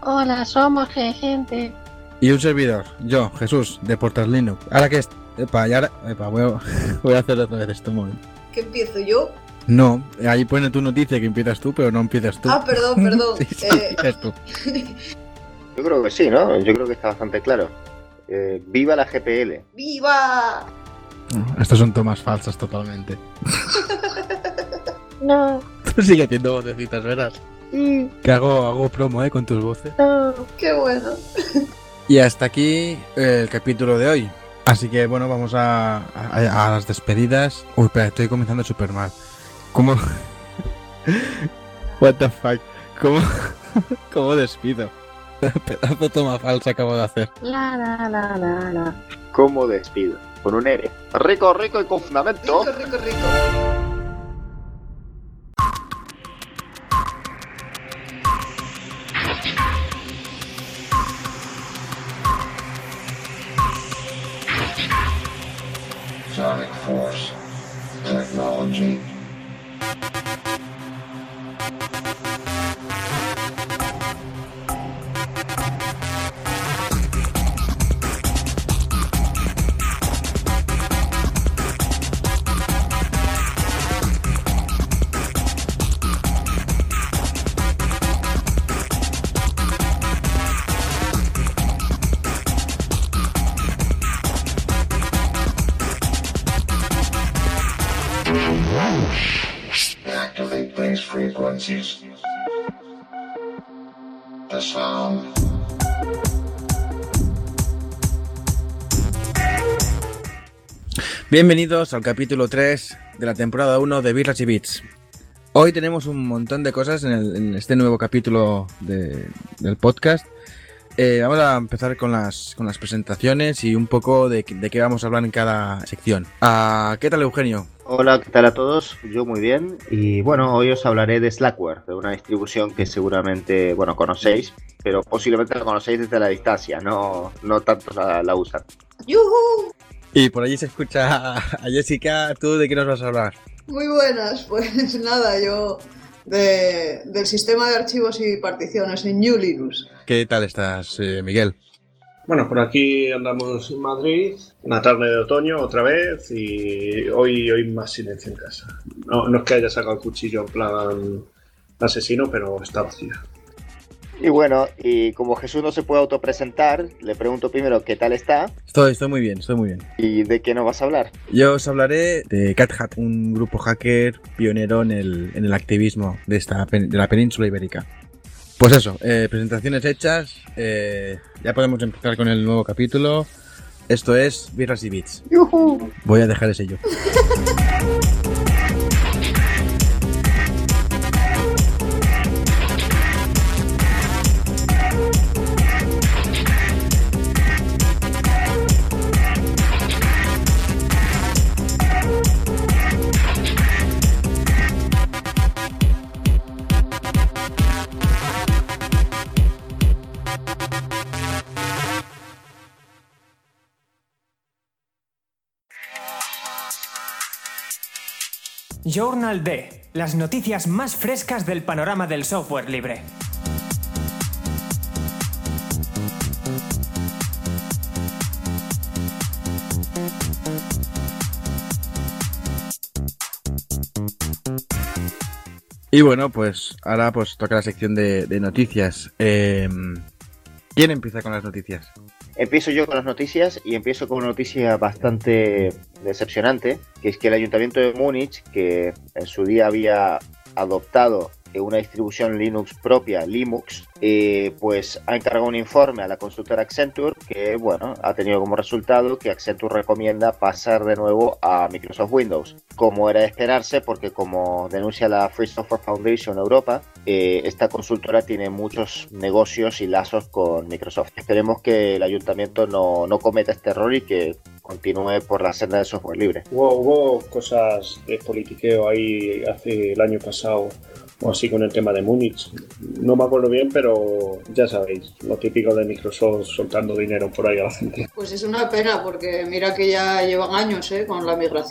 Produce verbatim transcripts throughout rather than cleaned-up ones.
Hola, somos gente. Y un servidor, yo, Jesús, de Portal Linux. Ahora que es... Epa, y ahora... Epa, voy a, voy a hacer otra vez esto un momento. ¿Qué empiezo yo? No, ahí pone tu noticia que empiezas tú, pero no empiezas tú. Ah, perdón, perdón. Sí, sí, eh... empiezas tú. Yo creo que sí, ¿no? Yo creo que está bastante claro. Eh, ¡Viva la G P L! ¡Viva! Estas son tomas falsas totalmente. No. Tú sigue haciendo vocecitas, verás. Mm, Que hago, hago promo, ¿eh? Con tus voces. no. ¡Qué bueno! Y hasta aquí el capítulo de hoy. Así que bueno, vamos a, a, a las despedidas. Uy, espera, estoy comenzando súper mal. ¿Cómo? What the fuck? ¿Cómo? ¿Cómo despido? Pedazo toma falsa acabo de hacer. La, la, la, la, la. ¿Cómo despido? Con un R. Rico, rico y con fundamento. Rico, rico, rico. Sonic Force Technology. Activate these frequencies. The sound. Bienvenidos al capítulo tres de la temporada uno de Birras y Bits. Hoy tenemos un montón de cosas en, el, en este nuevo capítulo de, del podcast. Eh, vamos a empezar con las, con las presentaciones y un poco de, de qué vamos a hablar en cada sección. Ah, ¿qué tal, Eugenio? Hola, ¿qué tal a todos? Yo muy bien. Y bueno, hoy os hablaré de Slackware, de una distribución que seguramente, bueno, conocéis, pero posiblemente la conocéis desde la distancia, no, no tanto la, la usan. ¡Yujú! Y por allí se escucha a Jessica. ¿Tú de qué nos vas a hablar? Muy buenas, pues nada, yo de, del sistema de archivos y particiones en New Linux. ¿Qué tal estás, eh, Miguel? Bueno, por aquí andamos en Madrid, una tarde de otoño otra vez y hoy, hoy más silencio en casa. No, no es que haya sacado el cuchillo en plan asesino, pero está vacío. Y bueno, y como Jesús no se puede autopresentar, le pregunto primero qué tal está Estoy, estoy muy bien, estoy muy bien. y de qué nos vas a hablar. Yo os hablaré de Cat Hat, un grupo hacker pionero en el, en el activismo de, esta, pen- de la península ibérica. Pues eso, eh, presentaciones hechas, eh, ya podemos empezar con el nuevo capítulo. Esto es Birras y Bits. ¡Yujú! Voy a dejar ese yo. Journal D, las noticias más frescas del panorama del software libre. Y bueno, pues ahora pues toca la sección de, de noticias. Eh, ¿Quién empieza con las noticias? Empiezo yo con las noticias y empiezo con una noticia bastante decepcionante, que es que el Ayuntamiento de Múnich, que en su día había adoptado una distribución Linux propia, Linux, eh, pues ha encargado un informe a la consultora Accenture que, bueno, ha tenido como resultado que Accenture recomienda pasar de nuevo a Microsoft Windows, como era de esperarse, porque como denuncia la Free Software Foundation Europa, eh, esta consultora tiene muchos negocios y lazos con Microsoft. Esperemos que el ayuntamiento no, no cometa este error y que continúe por la senda del software libre. Hubo, hubo cosas de politiqueo ahí hace el año pasado, o así con el tema de Múnich. No me acuerdo bien, pero ya sabéis, lo típico de Microsoft soltando dinero por ahí a la gente. Pues es una pena porque mira que ya llevan años, ¿eh? Con la migración.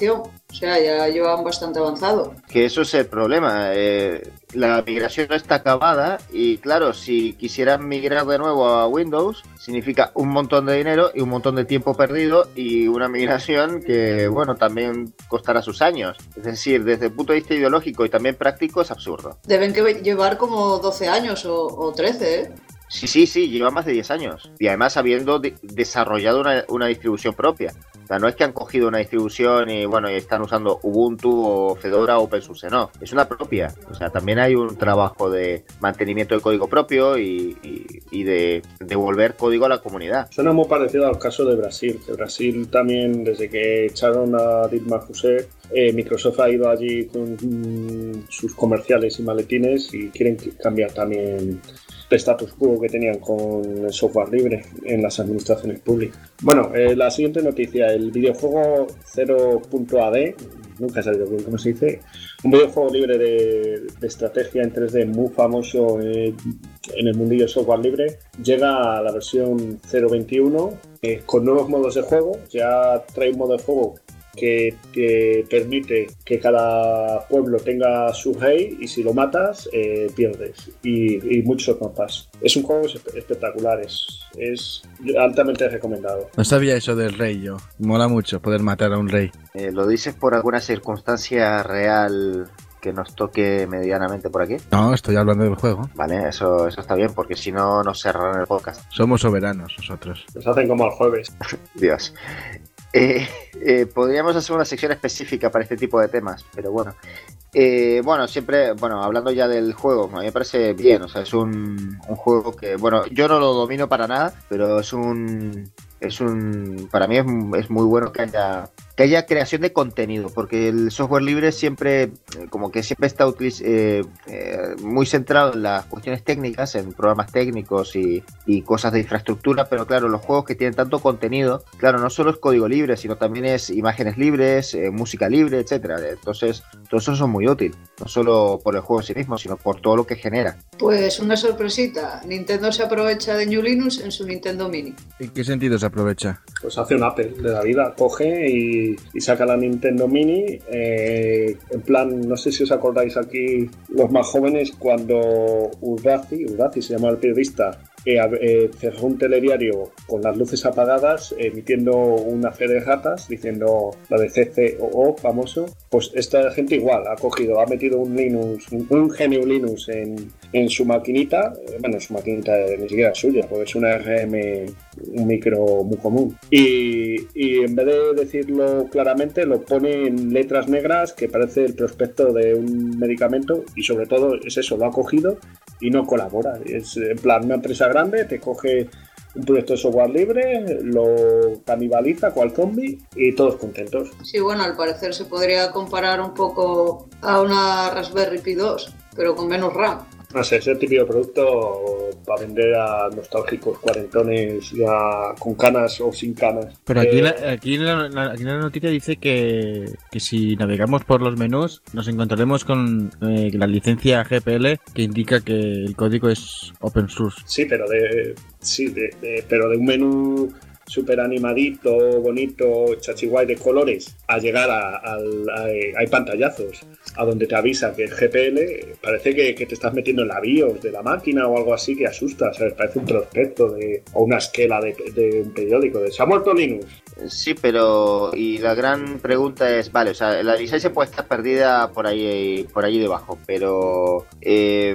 O sea, ya llevan bastante avanzado. Que eso es el problema. Eh, la migración no está acabada y claro, si quisieran migrar de nuevo a Windows, significa un montón de dinero y un montón de tiempo perdido y una migración que, bueno, también costará sus años. Es decir, desde el punto de vista ideológico y también práctico es absurdo. Deben que llevar como doce años o, o trece, ¿eh? Sí, sí, sí, lleva más de diez años. Y además habiendo de- desarrollado una, una distribución propia. O sea, no es que han cogido una distribución y bueno, y están usando Ubuntu o Fedora o OpenSUSE, no. Es una propia. O sea, también hay un trabajo de mantenimiento del código propio y, y, y de devolver código a la comunidad. Suena muy parecido al caso de Brasil. Que Brasil también, desde que echaron a Dilma Rousseff, eh, Microsoft ha ido allí con mm, sus comerciales y maletines y quieren cambiar también el status quo que tenían con el software libre en las administraciones públicas. Bueno, eh, la siguiente noticia, el videojuego cero punto a d, nunca he sabido bien cómo se dice, un videojuego libre de, de estrategia en tres D muy famoso eh, en el mundillo software libre, llega a la versión cero punto veintiuno eh, con nuevos modos de juego. Ya trae un modo de juego que te permite que cada pueblo tenga su rey y si lo matas eh, pierdes y, y muchos mapas. Es un juego espe- espectacular, es, es altamente recomendado. No sabía eso del rey yo. Mola mucho poder matar a un rey. Eh, ¿Lo dices por alguna circunstancia real que nos toque medianamente por aquí? No, estoy hablando del juego. Vale, eso, eso está bien, porque si no nos cerrarán el podcast. Somos soberanos nosotros. Nos hacen como al jueves. Dios. Eh, eh, podríamos hacer una sección específica para este tipo de temas, pero bueno. Eh, bueno, siempre, bueno, hablando ya del juego, a mí me parece bien, o sea, es un, un juego que, bueno, yo no lo domino para nada, pero es un, es un, para mí es, es muy bueno que haya, que haya creación de contenido, porque el software libre siempre, eh, como que siempre está utiliz- eh, eh, muy centrado en las cuestiones técnicas, en programas técnicos y, y cosas de infraestructura, pero claro, los juegos que tienen tanto contenido, claro, no solo es código libre, sino también es imágenes libres, eh, música libre, etcétera. Entonces, todo eso son muy útil, no solo por el juego en sí mismo, sino por todo lo que genera. Pues una sorpresita, Nintendo se aprovecha de New Linux en su Nintendo Mini. ¿En qué sentido se aprovecha? Pues hace un Apple de la vida, coge y, y saca la Nintendo Mini, eh, en plan, no sé si os acordáis aquí los más jóvenes cuando Urdazi, Urdazi se llama el periodista, eh, eh, cerró un telediario con las luces apagadas, emitiendo una fe de ratas, diciendo la de C C O O famoso. Pues esta gente igual ha cogido, ha metido un Linux, un, un G N U Linux en, en su maquinita, eh, bueno, su maquinita eh, ni siquiera es suya, porque es una R M, un micro muy común. Y, y en vez de decirlo claramente, lo pone en letras negras que parece el prospecto de un medicamento y sobre todo es eso, lo ha cogido y no colabora. Es en plan una empresa grande, te coge un proyecto de software libre, lo canibaliza cual zombie y todos contentos. Sí, bueno, al parecer se podría comparar un poco a una Raspberry Pi dos, pero con menos RAM. No sé, es el típico producto para vender a nostálgicos cuarentones ya con canas o sin canas. Pero aquí, Eh, la, aquí, en la, la- aquí en la noticia dice que, que si navegamos por los menús nos encontraremos con eh, la licencia G P L que indica que el código es open source. Sí, pero de, sí, de, de- pero de un menú súper animadito, bonito, chachiguay de colores, a llegar a, al- a- hay pantallazos a donde te avisa que es G P L, parece que, que te estás metiendo en la BIOS de la máquina o algo así que asusta, ¿sabes? Parece un prospecto de, o una esquela de, de un periódico, de se ha muerto Linux. Sí, pero y la gran pregunta es, vale, o sea, la licencia puede estar perdida por ahí, por allí debajo, pero eh,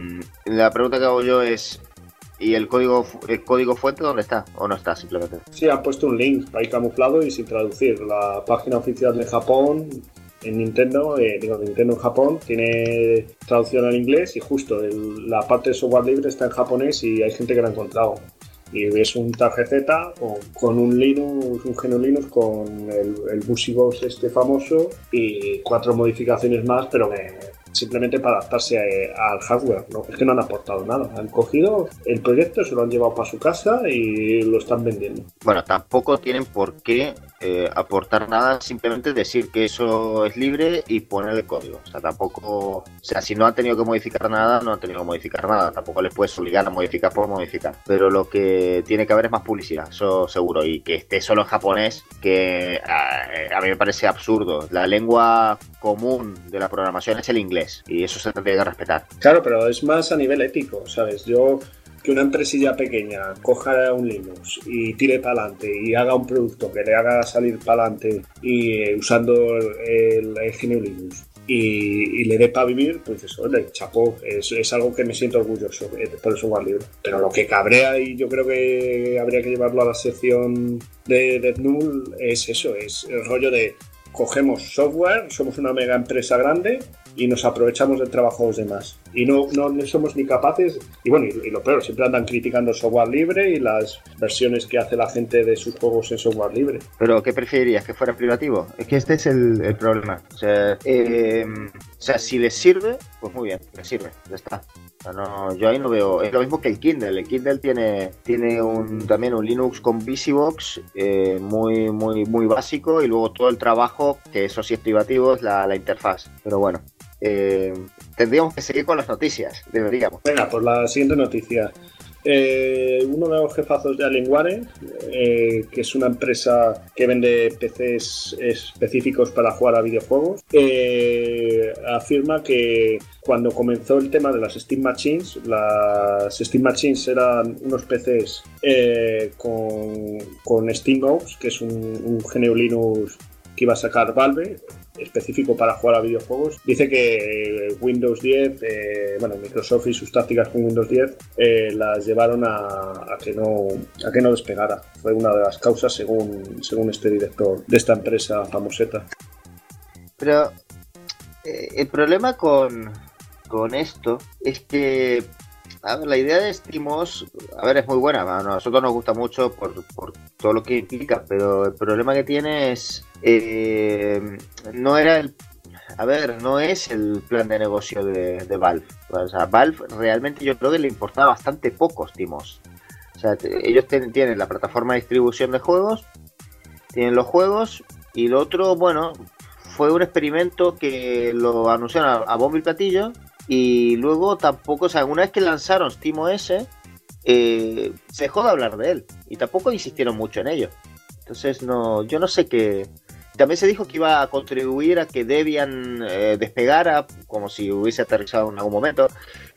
la pregunta que hago yo es, ¿y el código fu- el código fuente dónde está? ¿O no está simplemente? Sí, han puesto un link ahí camuflado y sin traducir. La página oficial de Japón en Nintendo, eh, digo, Nintendo en Japón, tiene traducción al inglés y justo el- la parte de software libre está en japonés y hay gente que lo ha encontrado. Y es un tarjeta con, con un Linux, un G N U Linux con el, el BusyBox este famoso y cuatro modificaciones más, pero que simplemente para adaptarse a- al hardware, ¿no? Es que no han aportado nada. Han cogido el proyecto, se lo han llevado para su casa y lo están vendiendo. Bueno, tampoco tienen por qué eh, aportar nada, simplemente decir que eso es libre y poner el código. O sea, tampoco... O sea, si no han tenido que modificar nada, no han tenido que modificar nada. Tampoco les puedes obligar a modificar por modificar. Pero lo que tiene que haber es más publicidad, eso seguro. Y que esté solo en japonés, que a, a mí me parece absurdo. La lengua común de la programación es el inglés. Y eso se tendría que respetar. Claro, pero es más a nivel ético, ¿sabes? Yo... que una empresilla pequeña coja un Linux y tire para adelante y haga un producto que le haga salir para adelante y eh, usando el, el G N U Linux y, y le dé para vivir, pues eso, le chapó, es, es algo que me siento orgulloso eh, por el software libre. Pero lo que cabrea, y yo creo que habría que llevarlo a la sección de DeathNull, es eso, es el rollo de cogemos software, somos una mega empresa grande y nos aprovechamos del trabajo de los demás. Y no, no, no somos ni capaces, y bueno, y, y lo peor, siempre andan criticando el software libre y las versiones que hace la gente de sus juegos en software libre. ¿Pero qué preferirías? ¿Que fuera privativo? Es que este es el, el problema. O sea, eh, o sea, si les sirve, pues muy bien, les sirve, ya está. O sea, no, yo ahí no veo... Es lo mismo que el Kindle. El Kindle tiene, tiene un, también un Linux con VisiBox eh, muy, muy, muy básico, y luego todo el trabajo, que eso sí es privativo, es la, la interfaz. Pero bueno... Eh, tendríamos que seguir con las noticias, deberíamos. Venga, pues la siguiente noticia. Eh, uno de los jefazos de Alienware, eh, que es una empresa que vende P Cs específicos para jugar a videojuegos, eh, afirma que cuando comenzó el tema de las Steam Machines, las Steam Machines eran unos P Cs eh, con, con SteamOS, que es un, un G N U Linux que iba a sacar Valve, específico para jugar a videojuegos. Dice que eh, Windows diez, eh, bueno, Microsoft y sus tácticas con Windows diez eh, las llevaron a, a que no a que no despegara. Fue una de las causas, según según este director de esta empresa famoseta. Pero eh, el problema con, con esto es que, a ver, la idea de SteamOS, a ver, es muy buena, a nosotros nos gusta mucho por, por todo lo que implica, pero el problema que tiene es eh, no era el a ver, no es el plan de negocio de, de Valve. O sea, Valve realmente yo creo que le importaba bastante poco SteamOS. O sea, te, ellos ten, tienen la plataforma de distribución de juegos, tienen los juegos, y lo otro, bueno, fue un experimento que lo anunciaron a, a bombo y platillo. Y luego tampoco, o sea, una vez que lanzaron SteamOS, eh, se dejó de hablar de él. Y tampoco insistieron mucho en ello. Entonces, no, yo no sé qué... También se dijo que iba a contribuir a que Debian eh, despegara, como si hubiese aterrizado en algún momento.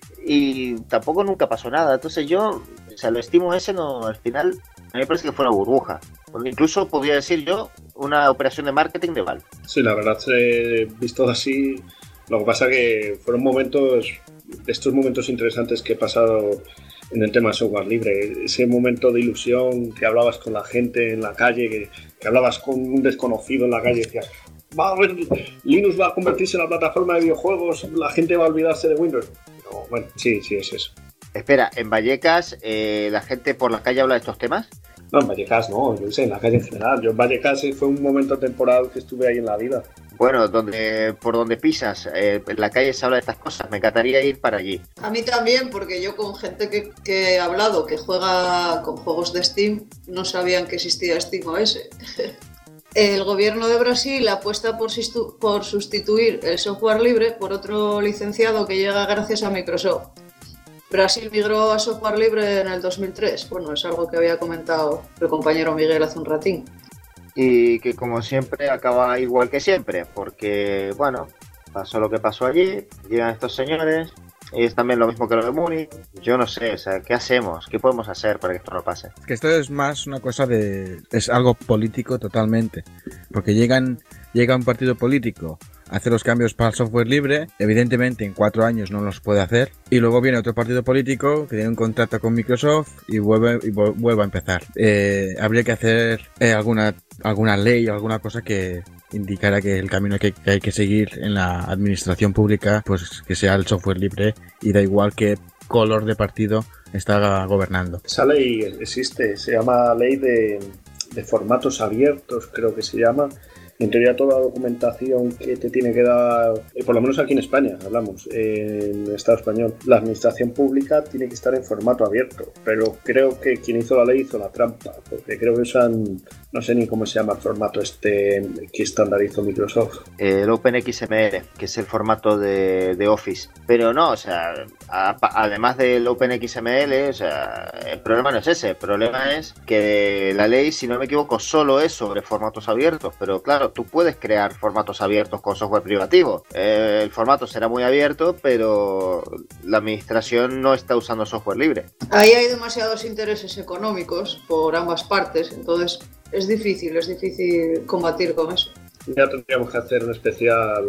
Y tampoco nunca pasó nada. Entonces yo, o sea, lo SteamOS no, al final, a mí me parece que fue una burbuja. Porque incluso podría decir yo, una operación de marketing de Valve. Sí, la verdad, eh, visto así... Lo que pasa que fueron momentos, estos momentos interesantes que he pasado en el tema de software libre. Ese momento de ilusión, que hablabas con la gente en la calle, que, que hablabas con un desconocido en la calle y decías, va a ver, Linux va a convertirse en la plataforma de videojuegos, la gente va a olvidarse de Windows. Pero, bueno, sí, sí, es eso. Espera, ¿en Vallecas eh, la gente por la calle habla de estos temas? No, en Vallecas no, yo sé, en la calle en general. Yo en Vallecas fue un momento temporal que estuve ahí en la vida. Bueno, donde por donde pisas, eh, en la calle se habla de estas cosas. Me encantaría ir para allí. A mí también, porque yo con gente que, que he hablado que juega con juegos de Steam, no sabían que existía SteamOS. El gobierno de Brasil apuesta por, por sustituir el software libre por otro licenciado que llega gracias a Microsoft. Brasil migró a software libre en el dos mil tres. Bueno, es algo que había comentado el compañero Miguel hace un ratín. Y que, como siempre, acaba igual que siempre, porque, bueno, pasó lo que pasó allí, llegan estos señores, y es también lo mismo que lo de Múnich. Yo no sé, o sea, ¿qué hacemos? ¿Qué podemos hacer para que esto no pase? Que esto es más una cosa de... es algo político totalmente, porque llegan llega un partido político, hace los cambios para el software libre, evidentemente en cuatro años no los puede hacer, y luego viene otro partido político que tiene un contrato con Microsoft y vuelve, y vuelve a empezar. Eh, habría que hacer eh, alguna, alguna ley o alguna cosa que indicara que el camino que, que hay que seguir en la administración pública, pues que sea el software libre, y da igual qué color de partido está gobernando. Esa ley existe, se llama ley de, de formatos abiertos, creo que se llama, En teoría toda la documentación que te tiene que dar, eh, por lo menos aquí en España, hablamos, eh, en el Estado español, la administración pública tiene que estar en formato abierto, pero creo que quien hizo la ley hizo la trampa, porque creo que usan, no sé ni cómo se llama el formato este que estandarizó Microsoft. El OpenXML, que es el formato de, de Office. Pero no, o sea, a, además del OpenXML, o sea, el problema no es ese, el problema es que la ley, si no me equivoco, solo es sobre formatos abiertos, pero claro, tú puedes crear formatos abiertos con software privativo. Eh, el formato será muy abierto, pero la administración no está usando software libre. Ahí hay demasiados intereses económicos por ambas partes, entonces es difícil, es difícil combatir con eso. Ya tendríamos que hacer un especial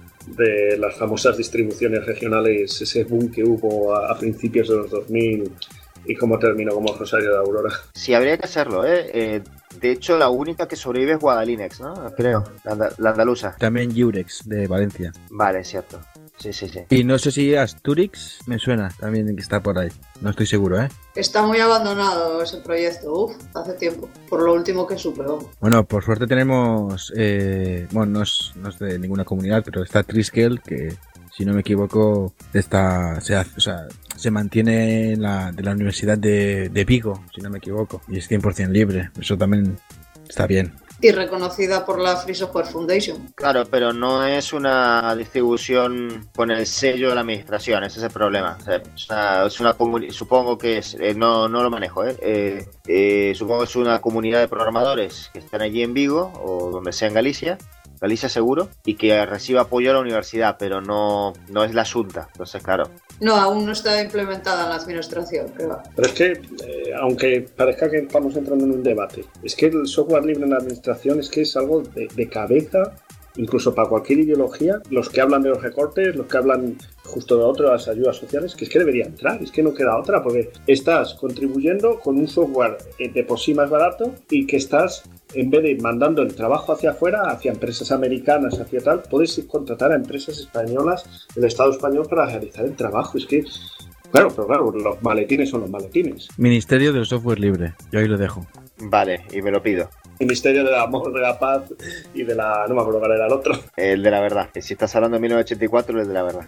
de las famosas distribuciones regionales, ese boom que hubo a, a principios de los dos mil y cómo terminó como Rosario de Aurora. Sí, habría que hacerlo, ¿eh? eh de hecho, la única que sobrevive es Guadalinux, ¿no? Creo, la, and la andaluza. También Jurex, de Valencia. Vale, cierto. Sí, sí, sí. Y no sé si Asturix me suena también que está por ahí. No estoy seguro, ¿eh? Está muy abandonado ese proyecto, uff, hace tiempo, por lo último que supe. ¿no? Bueno, por suerte tenemos, eh, bueno, no es, no es de ninguna comunidad, pero está Triskel, que si no me equivoco, está, se, hace, o sea, se mantiene en la, de la Universidad de, de Vigo, si no me equivoco, y es cien por ciento libre. Eso también está bien. Y reconocida por la Free Software Foundation. Claro, pero no es una distribución con el sello de la administración, ese es el problema. O sea, es una, es una comuni- supongo que es, eh, no, no lo manejo, ¿eh? Eh, eh, supongo que es una comunidad de programadores que están allí en Vigo o donde sea en Galicia, Galicia seguro, y que recibe apoyo a la universidad, pero no, no es la Xunta, entonces claro. No, aún no está implementada en la administración, creo. Pero es que, eh, aunque parezca que estamos entrando en un debate, es que el software libre en la administración es que es algo de, de cabeza, incluso para cualquier ideología, los que hablan de los recortes, los que hablan justo de otras ayudas sociales, que es que debería entrar, es que no queda otra, porque estás contribuyendo con un software de por sí más barato y que estás, en vez de ir mandando el trabajo hacia afuera, hacia empresas americanas, hacia tal, puedes contratar a empresas españolas del Estado español para realizar el trabajo. Es que, claro, pero claro, los maletines son los maletines. Ministerio del Software Libre, yo ahí lo dejo. Vale, y me lo pido. Ministerio del Amor, de la Paz y de la... no me acuerdo cuál era el otro. El de la verdad. Si estás hablando de mil novecientos ochenta y cuatro, el de la verdad.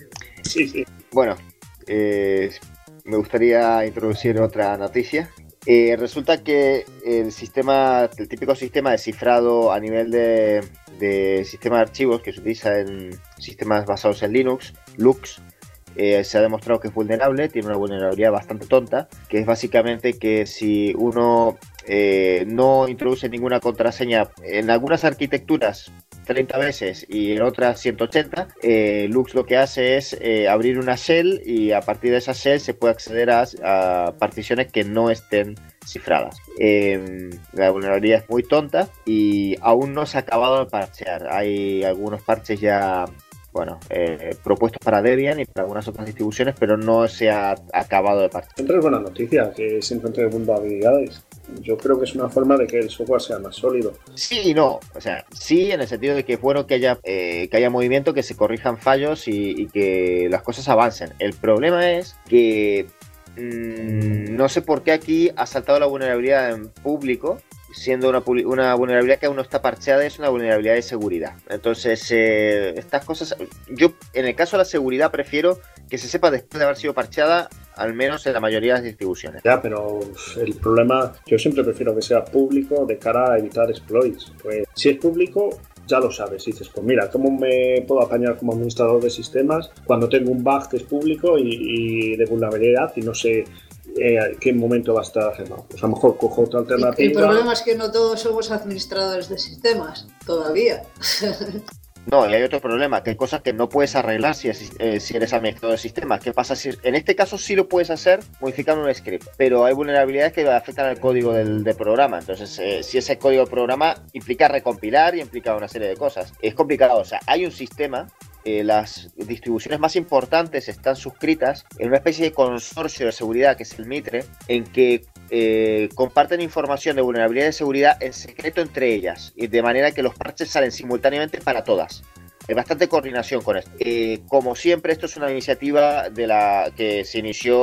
Sí, sí. Bueno, eh, me gustaría introducir otra noticia. Eh, resulta que el sistema, el típico sistema de cifrado a nivel de, de sistema de archivos que se utiliza en sistemas basados en Linux, Lux, eh, se ha demostrado que es vulnerable, tiene una vulnerabilidad bastante tonta, que es básicamente que si uno eh, no introduce ninguna contraseña en algunas arquitecturas treinta veces y en otras ciento ochenta, eh, Lux lo que hace es eh, abrir una shell y a partir de esa shell se puede acceder a, a particiones que no estén cifradas. Eh, la vulnerabilidad es muy tonta y aún no se ha acabado de parchear. Hay algunos parches ya, bueno, eh, propuestos para Debian y para algunas otras distribuciones, pero no se ha acabado de parchear. Siempre es buena noticia que se encuentre vulnerabilidades. Yo creo que es una forma de que el software sea más sólido. Sí y no, o sea, sí en el sentido de que es bueno que haya, eh, que haya movimiento, que se corrijan fallos y, y que las cosas avancen. El problema es que mmm, no sé por qué aquí ha saltado la vulnerabilidad en público, siendo una, una vulnerabilidad que aún no está parcheada, es una vulnerabilidad de seguridad. Entonces, eh, estas cosas, yo en el caso de la seguridad prefiero que se sepa después de haber sido parcheada, al menos en la mayoría de las distribuciones. Ya, pero el problema, yo siempre prefiero que sea público de cara a evitar exploits. Pues si es público, ya lo sabes. Dices, pues mira, ¿cómo me puedo apañar como administrador de sistemas cuando tengo un bug que es público y, y de vulnerabilidad y no sé eh, qué momento va a estar arreglado? Pues a lo mejor cojo otra alternativa. El problema es que no todos somos administradores de sistemas, todavía. No, y hay otro problema, que hay cosas que no puedes arreglar si, es, eh, si eres administrador de sistemas. ¿Qué pasa si en este caso sí lo puedes hacer modificando un script? Pero hay vulnerabilidades que afectan al código del, del programa. Entonces, eh, si ese código del programa implica recompilar y implica una serie de cosas. Es complicado, o sea, hay un sistema. Eh, las distribuciones más importantes están suscritas en una especie de consorcio de seguridad que es el Mitre, en que eh, comparten información de vulnerabilidad de seguridad en secreto entre ellas, y de manera que los parches salen simultáneamente para todas. Hay bastante coordinación con esto. Eh, como siempre, esto es una iniciativa de la que se inició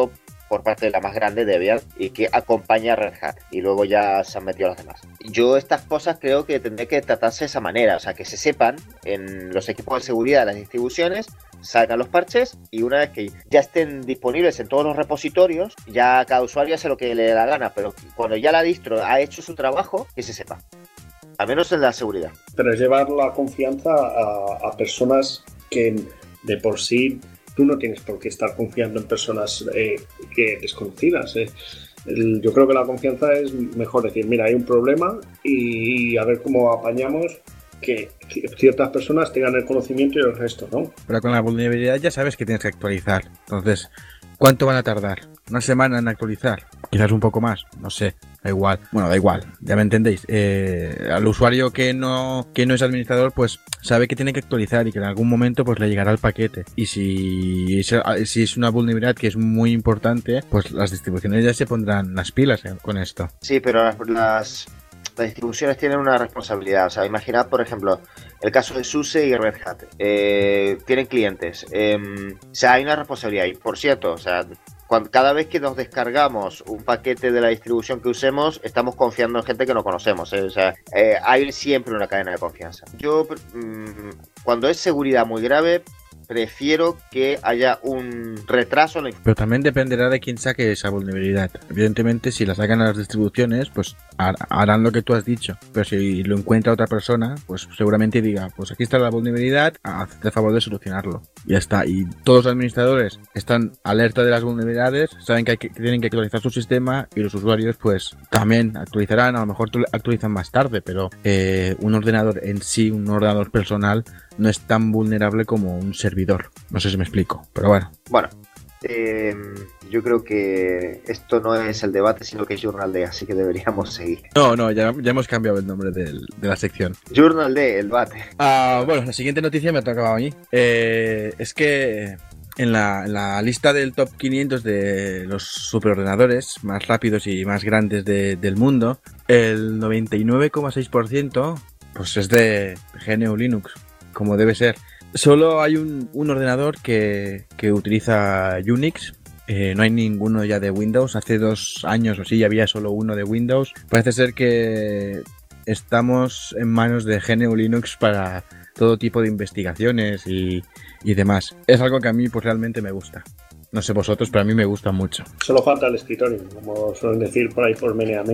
por parte de la más grande, Debian, y que acompaña a Red Hat, y luego ya se han metido las demás. Yo estas cosas creo que tendría que tratarse de esa manera, o sea, que se sepan en los equipos de seguridad de las distribuciones, salgan los parches, y una vez que ya estén disponibles en todos los repositorios, ya cada usuario hace lo que le dé la gana, pero cuando ya la distro ha hecho su trabajo, que se sepa. Al menos en la seguridad. Pero es llevar la confianza a, a personas que de por sí tú no tienes por qué estar confiando en personas eh, que desconocidas. Eh. El, yo creo que la confianza es mejor decir, mira, hay un problema y, y a ver cómo apañamos que, que ciertas personas tengan el conocimiento y el resto, ¿no? Pero con la vulnerabilidad ya sabes que tienes que actualizar. Entonces, ¿cuánto van a tardar? ¿Una semana en actualizar? Quizás un poco más, no sé, da igual. Bueno, da igual, ya me entendéis. Eh, al usuario que no, que no es administrador, pues sabe que tiene que actualizar y que en algún momento pues le llegará el paquete. Y si, si es una vulnerabilidad que es muy importante, pues las distribuciones ya se pondrán las pilas con esto. Sí, pero las, las, las distribuciones tienen una responsabilidad. O sea, imaginad, por ejemplo, el caso de SUSE y Red Hat. Eh, tienen clientes. Eh, o sea, hay una responsabilidad. Y por cierto, o sea, cuando, cada vez que nos descargamos un paquete de la distribución que usemos, estamos confiando en gente que no conocemos, ¿eh? O sea, eh, hay siempre una cadena de confianza. Yo, mmm, cuando es seguridad muy grave, prefiero que haya un retraso en la información. Pero también dependerá de quién saque esa vulnerabilidad. Evidentemente, si la sacan a las distribuciones, pues harán lo que tú has dicho. Pero si lo encuentra otra persona, pues seguramente diga, pues aquí está la vulnerabilidad, hazte el favor de solucionarlo. Y ya está. Y todos los administradores están alerta de las vulnerabilidades, saben que, hay que, que tienen que actualizar su sistema, y los usuarios pues también actualizarán. A lo mejor actualizan más tarde, pero eh, un ordenador en sí, un ordenador personal, no es tan vulnerable como un servidor. No sé si me explico, pero bueno. Bueno, eh, yo creo que esto no es el debate, sino que es Journal D, así que deberíamos seguir. No, no, ya, ya hemos cambiado el nombre del, de la sección. Journal D, el debate. Ah, bueno, la siguiente noticia me ha tocado a mí. Eh, es que en la, en la lista del top quinientos de los superordenadores más rápidos y más grandes de, del mundo, el noventa y nueve coma seis por ciento pues es de G N U Linux, como debe ser. Solo hay un, un ordenador que, que utiliza Unix. Eh, no hay ninguno ya de Windows. Hace dos años o sí había solo uno de Windows. Parece ser que estamos en manos de G N U Linux para todo tipo de investigaciones y, y demás. Es algo que a mí pues realmente me gusta. No sé vosotros, pero a mí me gusta mucho. Solo falta el escritorio, como suelen decir por ahí por Meneame.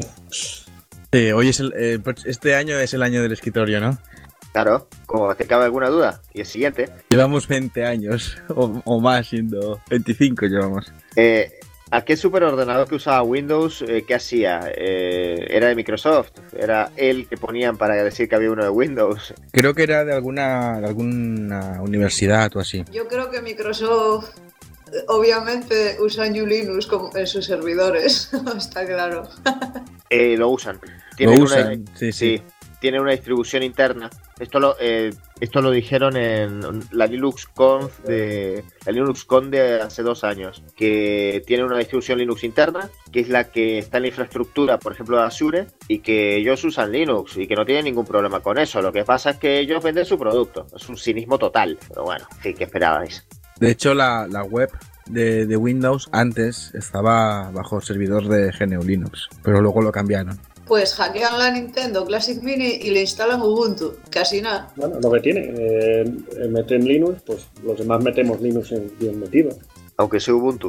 Eh, hoy es el, eh, este año es el año del escritorio, ¿no? Claro, como te cabe alguna duda. Y el siguiente. Llevamos veinte años, o, o más, siendo veinticinco llevamos. Eh, aquel superordenador que usaba Windows, eh, ¿qué hacía? Eh, ¿Era de Microsoft? ¿Era el que ponían para decir que había uno de Windows? Creo que era de alguna, de alguna universidad o así. Yo creo que Microsoft obviamente usa G N U Linux como en sus servidores, está claro. Eh, lo usan. Lo usan, una, sí, sí. sí. Tiene una distribución interna. Esto lo, eh, esto lo dijeron en la LinuxConf de la LinuxConf de hace dos años, que tiene una distribución Linux interna, que es la que está en la infraestructura, por ejemplo, de Azure, y que ellos usan Linux y que no tienen ningún problema con eso. Lo que pasa es que ellos venden su producto. Es un cinismo total. Pero bueno, sí, ¿qué esperabais? De hecho, la, la web de, de Windows antes estaba bajo servidor de G N U Linux, pero luego lo cambiaron. Pues hackean la Nintendo Classic Mini y le instalan Ubuntu, casi nada. Bueno, lo que tiene, eh, meten Linux, pues los demás metemos Linux bien metido. Aunque sea Ubuntu.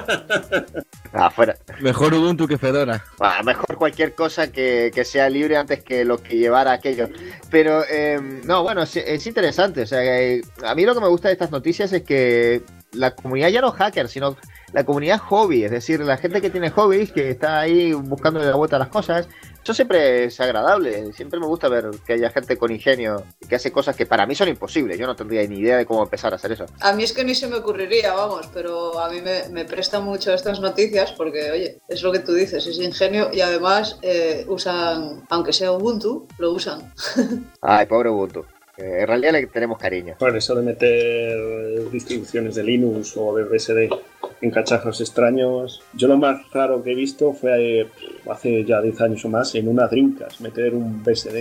Ah, fuera. Mejor Ubuntu que Fedora. Ah, mejor cualquier cosa que, que sea libre antes que lo que llevara aquello. Pero, eh, no, bueno, es, es interesante. O sea, eh, a mí lo que me gusta de estas noticias es que la comunidad ya no hacker, sino la comunidad hobby, es decir, la gente que tiene hobbies, que está ahí buscando la vuelta a las cosas. Eso siempre es agradable, siempre me gusta ver que haya gente con ingenio y que hace cosas que para mí son imposibles. Yo no tendría ni idea de cómo empezar a hacer eso. A mí es que ni se me ocurriría, vamos, pero a mí me, me presta mucho estas noticias porque, oye, es lo que tú dices, es ingenio y además eh, usan, aunque sea Ubuntu, lo usan. Ay, pobre Ubuntu. Eh, en realidad le tenemos cariño. Por eso de meter distribuciones de Linux o de B S D en cacharros extraños. Yo lo más raro que he visto fue eh, hace ya diez años o más en una Dreamcast, meter un B S D.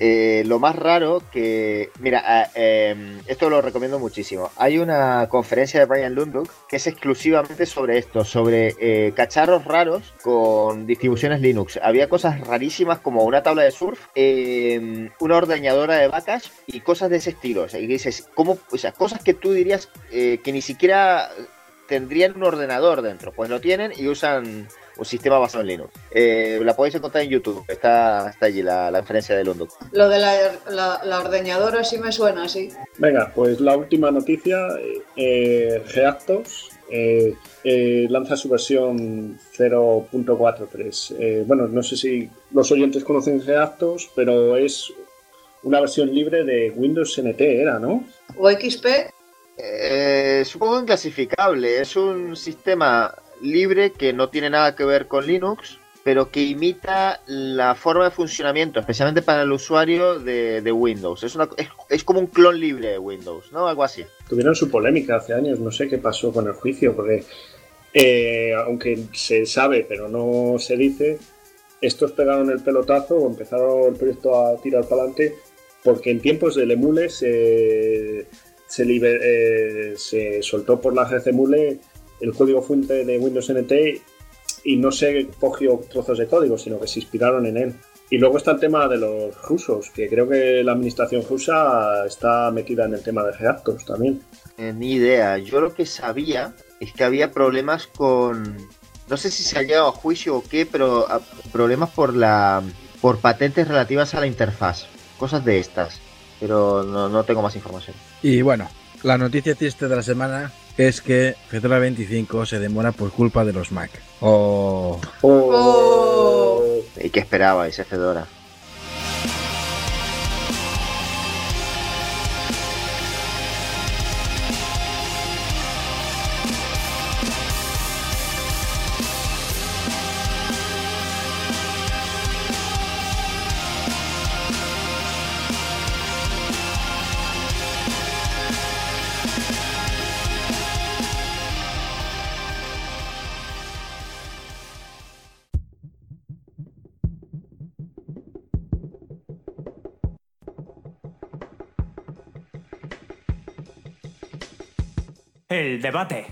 Eh, lo más raro que... Mira, eh, eh, esto lo recomiendo muchísimo. Hay una conferencia de Brian Lundberg que es exclusivamente sobre esto, sobre eh, cacharros raros con distribuciones Linux. Había cosas rarísimas como una tabla de surf, eh, una ordeñadora de vacas y cosas de ese estilo. O sea, y dices, ¿cómo? O sea, cosas que tú dirías eh, que ni siquiera tendrían un ordenador dentro. Pues lo tienen y usan un sistema basado en Linux. Eh, la podéis encontrar en YouTube. Está, está allí la, la conferencia de Lundberg. Lo de la, la, la ordeñadora sí me suena, sí. Venga, pues la última noticia. Eh, GeActos eh, eh, lanza su versión cero punto cuarenta y tres. Eh, bueno, no sé si los oyentes conocen GeActos, pero es una versión libre de Windows N T, era, ¿no? ¿O X P? Eh, supongo inclasificable. Es un sistema libre que no tiene nada que ver con Linux, pero que imita la forma de funcionamiento, especialmente para el usuario de, de Windows. Es, una, es, es como un clon libre de Windows, ¿no? Algo así. Tuvieron su polémica hace años, no sé qué pasó con el juicio, porque eh, aunque se sabe, pero no se dice, estos pegaron el pelotazo o empezaron el proyecto a tirar para adelante, porque en tiempos del Emule se, se, liber, eh, se soltó por la G C Emule el código fuente de Windows N T y no se cogió trozos de código, sino que se inspiraron en él. Y luego está el tema de los rusos, que creo que la administración rusa está metida en el tema de GeActos también. Eh, ni idea. Yo lo que sabía es que había problemas con... No sé si se ha llegado a juicio o qué, pero a, problemas por la por patentes relativas a la interfaz. Cosas de estas. Pero no, no tengo más información. Y bueno, la noticia triste de la semana es que Fedora veinticinco se demora por culpa de los Mac. Oh. Oh. ¿Y qué esperaba ese Fedora? El debate.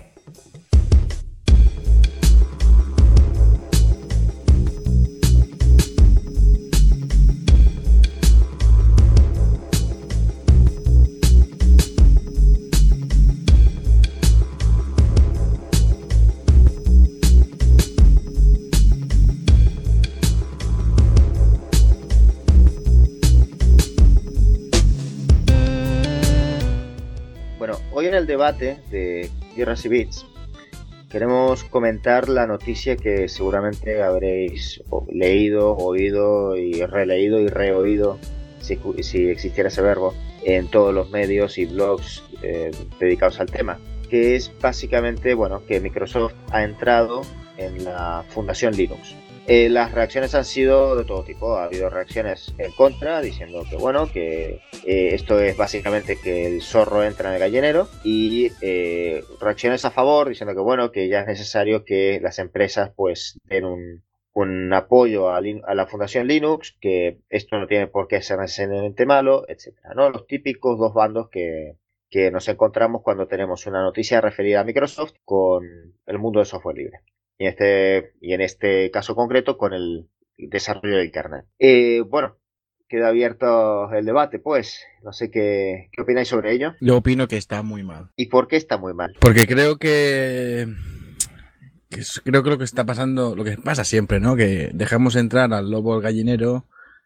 Hoy en el debate de Guerras y Bits queremos comentar la noticia que seguramente habréis leído, oído y releído y reoído, si, si existiera ese verbo, en todos los medios y blogs eh, dedicados al tema, que es básicamente, bueno, que Microsoft ha entrado en la Fundación Linux. Eh, las reacciones han sido de todo tipo. Ha habido reacciones en contra, diciendo que bueno, que eh, esto es básicamente que el zorro entra en el gallinero, y eh, reacciones a favor, diciendo que bueno, que ya es necesario que las empresas pues den un, un apoyo a, a la Fundación Linux, que esto no tiene por qué ser necesariamente malo, etcétera, ¿no? Los típicos dos bandos que, que nos encontramos cuando tenemos una noticia referida a Microsoft con el mundo del software libre. Y, este, y en este caso concreto con el desarrollo del kernel. Eh, bueno, queda abierto el debate, pues. No sé qué, qué opináis sobre ello. Yo opino que está muy mal. ¿Y por qué está muy mal? Porque creo que... que es, creo que lo que está pasando, lo que pasa siempre, ¿no? Que dejamos entrar al lobo al gallinero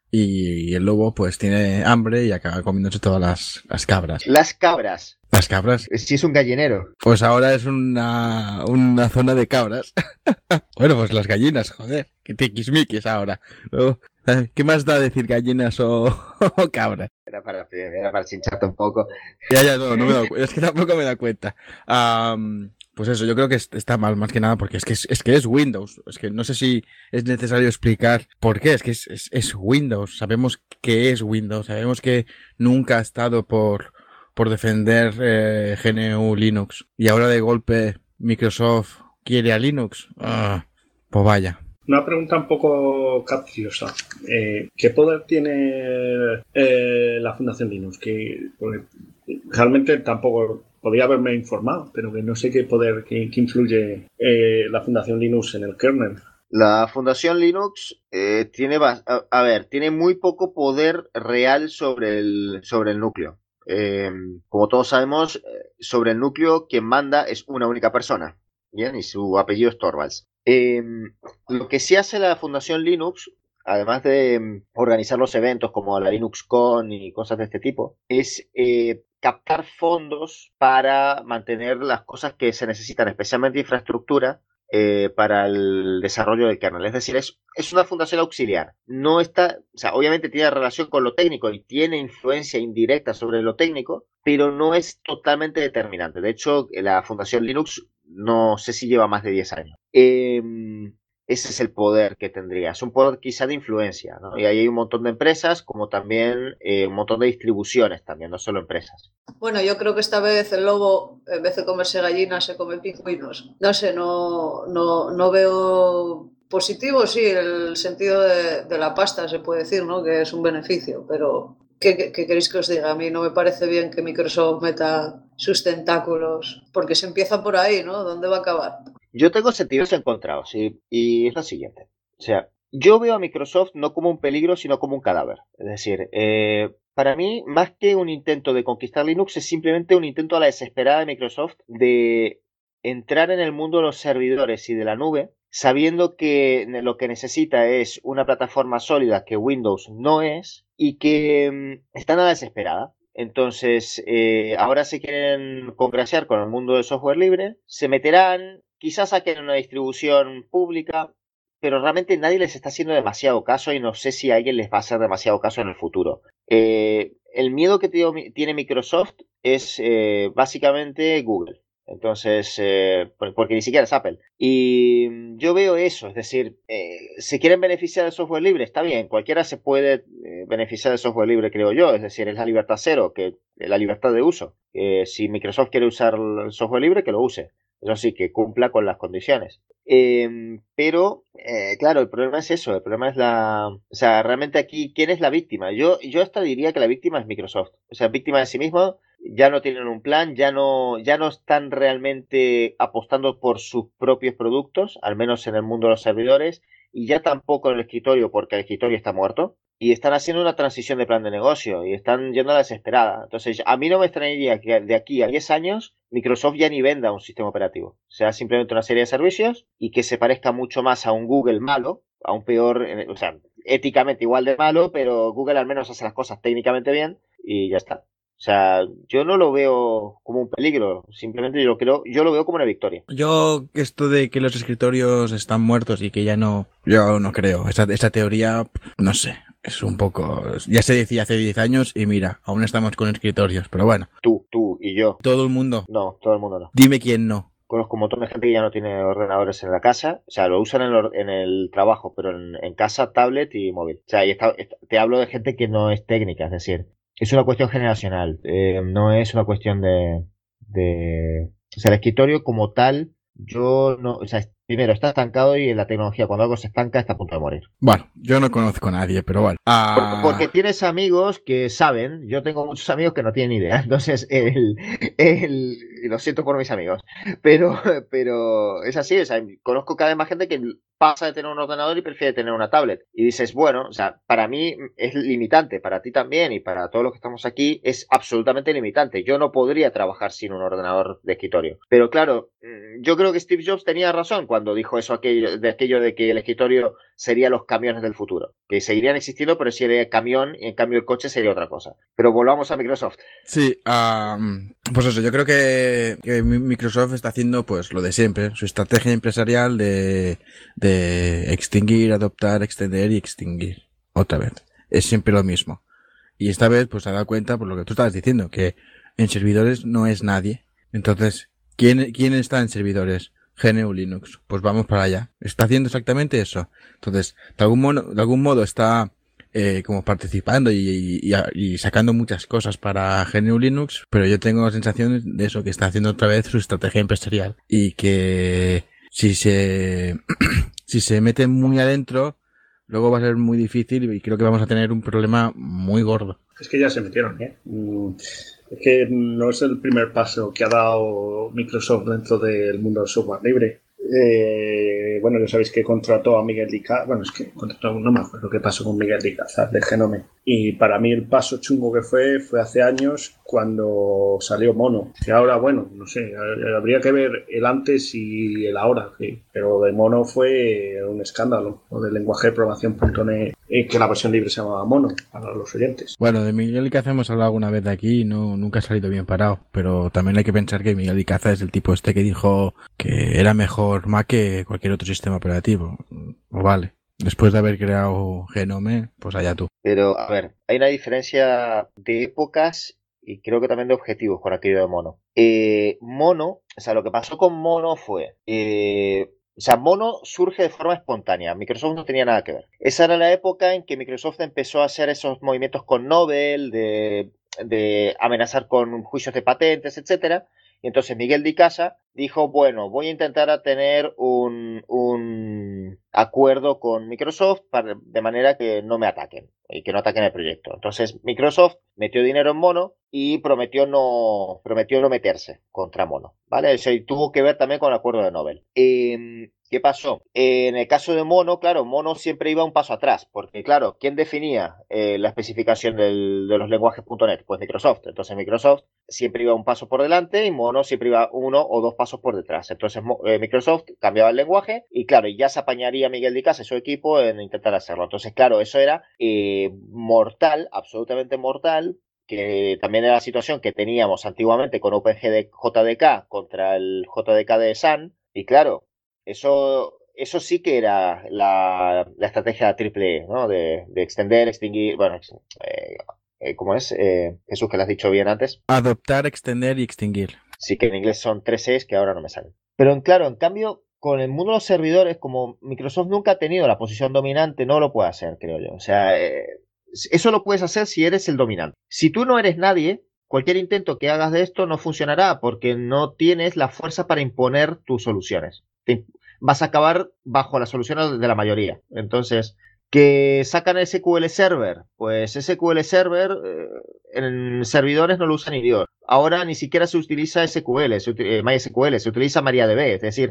y el lobo pues tiene hambre y acaba comiéndose todas las, las cabras. Las cabras. Las cabras. Si es un gallinero. Pues ahora es una, una zona de cabras. Bueno, pues las gallinas, joder. Que tiquismiquis ahora. ¿No? ¿Qué más da decir gallinas o, o cabras? Era para, era para chincharte un poco. Ya, ya, no, no me he dado cuenta. Es que tampoco me he dado cuenta. Um, pues eso, yo creo que está mal más que nada porque es que es, es que es Windows. Es que no sé si es necesario explicar por qué. Es que es, es, es Windows. Sabemos que es Windows. Sabemos que nunca ha estado por... por defender eh, G N U Linux. Y ahora de golpe Microsoft quiere a Linux. Ah, pues vaya. Una pregunta un poco capciosa. Eh, ¿Qué poder tiene eh, la Fundación Linux? Que pues, realmente tampoco podría haberme informado, pero que no sé qué poder, qué, qué influye eh, la Fundación Linux en el kernel. La Fundación Linux eh, tiene, a, a ver, tiene muy poco poder real sobre el, sobre el núcleo. Eh, como todos sabemos, sobre el núcleo quien manda es una única persona, ¿bien? Y su apellido es Torvalds. Eh, lo que sí hace la Fundación Linux, además de organizar los eventos como la LinuxCon y cosas de este tipo, es eh, captar fondos para mantener las cosas que se necesitan, especialmente infraestructura, eh, para el desarrollo del kernel. Es decir, es, es una fundación auxiliar. No está, o sea, obviamente tiene relación con lo técnico y tiene influencia indirecta sobre lo técnico, pero no es totalmente determinante. De hecho, la Fundación Linux no sé si lleva más de diez años. Eh, ese es el poder que tendría. Es un poder quizá de influencia, ¿no? Y ahí hay un montón de empresas, como también eh, un montón de distribuciones también, no solo empresas. Bueno, yo creo que esta vez el lobo, en vez de comerse gallinas, se come pingüinos. No sé, no, no, no veo positivo, sí, el sentido de, de la pasta, se puede decir, ¿no? Que es un beneficio, pero ¿qué, qué, qué queréis que os diga? A mí no me parece bien que Microsoft meta sus tentáculos, porque se empieza por ahí, ¿no? ¿Dónde va a acabar? Yo tengo sentidos encontrados y, y es lo siguiente. O sea, yo veo a Microsoft no como un peligro, sino como un cadáver. Es decir, eh, para mí, más que un intento de conquistar Linux, es simplemente un intento a la desesperada de Microsoft de entrar en el mundo de los servidores y de la nube, sabiendo que lo que necesita es una plataforma sólida que Windows no es y que mm, están a la desesperada. Entonces, eh, ahora se quieren congraciar con el mundo del software libre, se meterán, quizás saquen una distribución pública, pero realmente nadie les está haciendo demasiado caso y no sé si a alguien les va a hacer demasiado caso en el futuro. Eh, el miedo que tiene Microsoft es eh, básicamente Google. Entonces, eh, porque ni siquiera es Apple. Y yo veo eso, es decir, eh, ¿se quieren beneficiar del software libre? Está bien, cualquiera se puede eh, beneficiar del software libre, creo yo. Es decir, es la libertad cero, que la libertad de uso. Eh, si Microsoft quiere usar el software libre, que lo use. Eso sí, que cumpla con las condiciones. Eh, pero, eh, claro, el problema es eso, el problema es la... O sea, realmente aquí, ¿quién es la víctima? Yo, yo hasta diría que la víctima es Microsoft. O sea, víctima de sí mismo, ya no tienen un plan, ya no, ya no están realmente apostando por sus propios productos, al menos en el mundo de los servidores, y ya tampoco en el escritorio, porque el escritorio está muerto. Y están haciendo una transición de plan de negocio y están yendo a la desesperada. Entonces, a mí no me extrañaría que de aquí a diez años Microsoft ya ni venda un sistema operativo. Sea simplemente una serie de servicios y que se parezca mucho más a un Google malo, a un peor, o sea, éticamente igual de malo, pero Google al menos hace las cosas técnicamente bien y ya está. O sea, yo no lo veo como un peligro, simplemente yo lo creo, yo lo veo como una victoria. Yo, esto de que los escritorios están muertos y que ya no, yo no creo. Esa, esa teoría, no sé, es un poco, ya se decía hace diez años y mira, aún estamos con escritorios, pero bueno. Tú, tú y yo. Todo el mundo. No, todo el mundo no. Dime quién no. Conozco un montón de gente que ya no tiene ordenadores en la casa, o sea, lo usan en el, en el trabajo, pero en, en casa, tablet y móvil. O sea, y está, está, te hablo de gente que no es técnica, es decir, es una cuestión generacional, eh, no es una cuestión de, de... O sea, el escritorio como tal, yo no... O sea, primero, está estancado y en la tecnología, cuando algo se estanca, está a punto de morir. Bueno, yo no conozco a nadie, pero bueno. Ah... Porque, porque tienes amigos que saben, yo tengo muchos amigos que no tienen idea, entonces el... el y lo siento por mis amigos, pero, pero es así, o sea, conozco cada vez más gente que pasa de tener un ordenador y prefiere tener una tablet. Y dices, bueno, o sea, para mí es limitante, para ti también y para todos los que estamos aquí es absolutamente limitante. Yo no podría trabajar sin un ordenador de escritorio. Pero claro, yo creo que Steve Jobs tenía razón cuando dijo eso aquello, de aquello de que el escritorio sería los camiones del futuro. Que seguirían existiendo, pero sería el camión y en cambio el coche sería otra cosa. Pero volvamos a Microsoft. Sí, um, pues eso, yo creo que, que Microsoft está haciendo pues lo de siempre, su estrategia empresarial de, de extinguir, adoptar, extender y extinguir. Otra vez. Es siempre lo mismo. Y esta vez pues se ha dado cuenta por lo que tú estabas diciendo, que en servidores no es nadie. Entonces, ¿quién, quién está en servidores? G N U Linux. Pues vamos para allá. Está haciendo exactamente eso. Entonces, de algún modo, de algún modo está eh, como participando y, y, y sacando muchas cosas para G N U Linux, pero yo tengo la sensación de eso, que está haciendo otra vez su estrategia empresarial y que si se, si si se mete muy adentro, luego va a ser muy difícil y creo que vamos a tener un problema muy gordo. Es que ya se metieron, ¿eh? Es que no es el primer paso que ha dado Microsoft dentro del mundo del software libre. Eh, bueno, ya sabéis que contrató a Miguel Dicázar. Bueno, es que contrató, no me acuerdo qué pasó con Miguel Dicázar de Genome. Y para mí el paso chungo que fue fue hace años cuando salió Mono. Que ahora, bueno, no sé, habría que ver el antes y el ahora. ¿Sí? Pero de Mono fue un escándalo. O del lenguaje de programación punto net, eh, que la versión libre se llamaba Mono, para los oyentes. Bueno, de Miguel Dicázar hemos hablado alguna vez de aquí y no, nunca ha salido bien parado. Pero también hay que pensar que Miguel Dicázar es el tipo este que dijo que era mejor Mac que cualquier otro sistema operativo. O vale. Después de haber creado Genome, pues allá tú. Pero, a ver, hay una diferencia de épocas y creo que también de objetivos con aquello de Mono. Eh, Mono, o sea, lo que pasó con Mono fue... Eh, o sea, Mono surge de forma espontánea. Microsoft no tenía nada que ver. Esa era la época en que Microsoft empezó a hacer esos movimientos con Nobel, de, de amenazar con juicios de patentes, etcétera. Y entonces Miguel Dicázar dijo, bueno, voy a intentar a tener un, un acuerdo con Microsoft para, de manera que no me ataquen y que no ataquen el proyecto. Entonces Microsoft metió dinero en Mono y prometió no, prometió no meterse contra Mono, ¿vale? Eso tuvo que ver también con el acuerdo de Nobel. Eh, ¿Qué pasó? Eh, en el caso de Mono, claro, Mono siempre iba un paso atrás, porque claro, ¿quién definía eh, la especificación del, de los lenguajes punto net? Pues Microsoft. Entonces Microsoft siempre iba un paso por delante y Mono siempre iba uno o dos pasos por detrás. Entonces eh, Microsoft cambiaba el lenguaje y claro, ya se apañaría Miguel Dicázar y su equipo en intentar hacerlo. Entonces, claro, eso era eh, mortal, absolutamente mortal, que también era la situación que teníamos antiguamente con OpenJDK contra el J D K de Sun. Y claro, eso, eso sí que era la, la estrategia triple E, ¿no? De, de extender, extinguir, bueno, eh, eh, ¿cómo es? Eh, Jesús, que lo has dicho bien antes. Adoptar, extender y extinguir. Sí, que en inglés son tres E's que ahora no me salen. Pero claro, en cambio, con el mundo de los servidores, como Microsoft nunca ha tenido la posición dominante, no lo puede hacer, creo yo. O sea, eh, eso lo puedes hacer si eres el dominante. Si tú no eres nadie, cualquier intento que hagas de esto no funcionará porque no tienes la fuerza para imponer tus soluciones. Te, vas a acabar bajo las soluciones de la mayoría. Entonces, ¿que sacan S Q L Server? Pues S Q L Server eh, en servidores no lo usa ni Dios. Ahora ni siquiera se utiliza S Q L, se, eh, MySQL, se utiliza MariaDB. Es decir,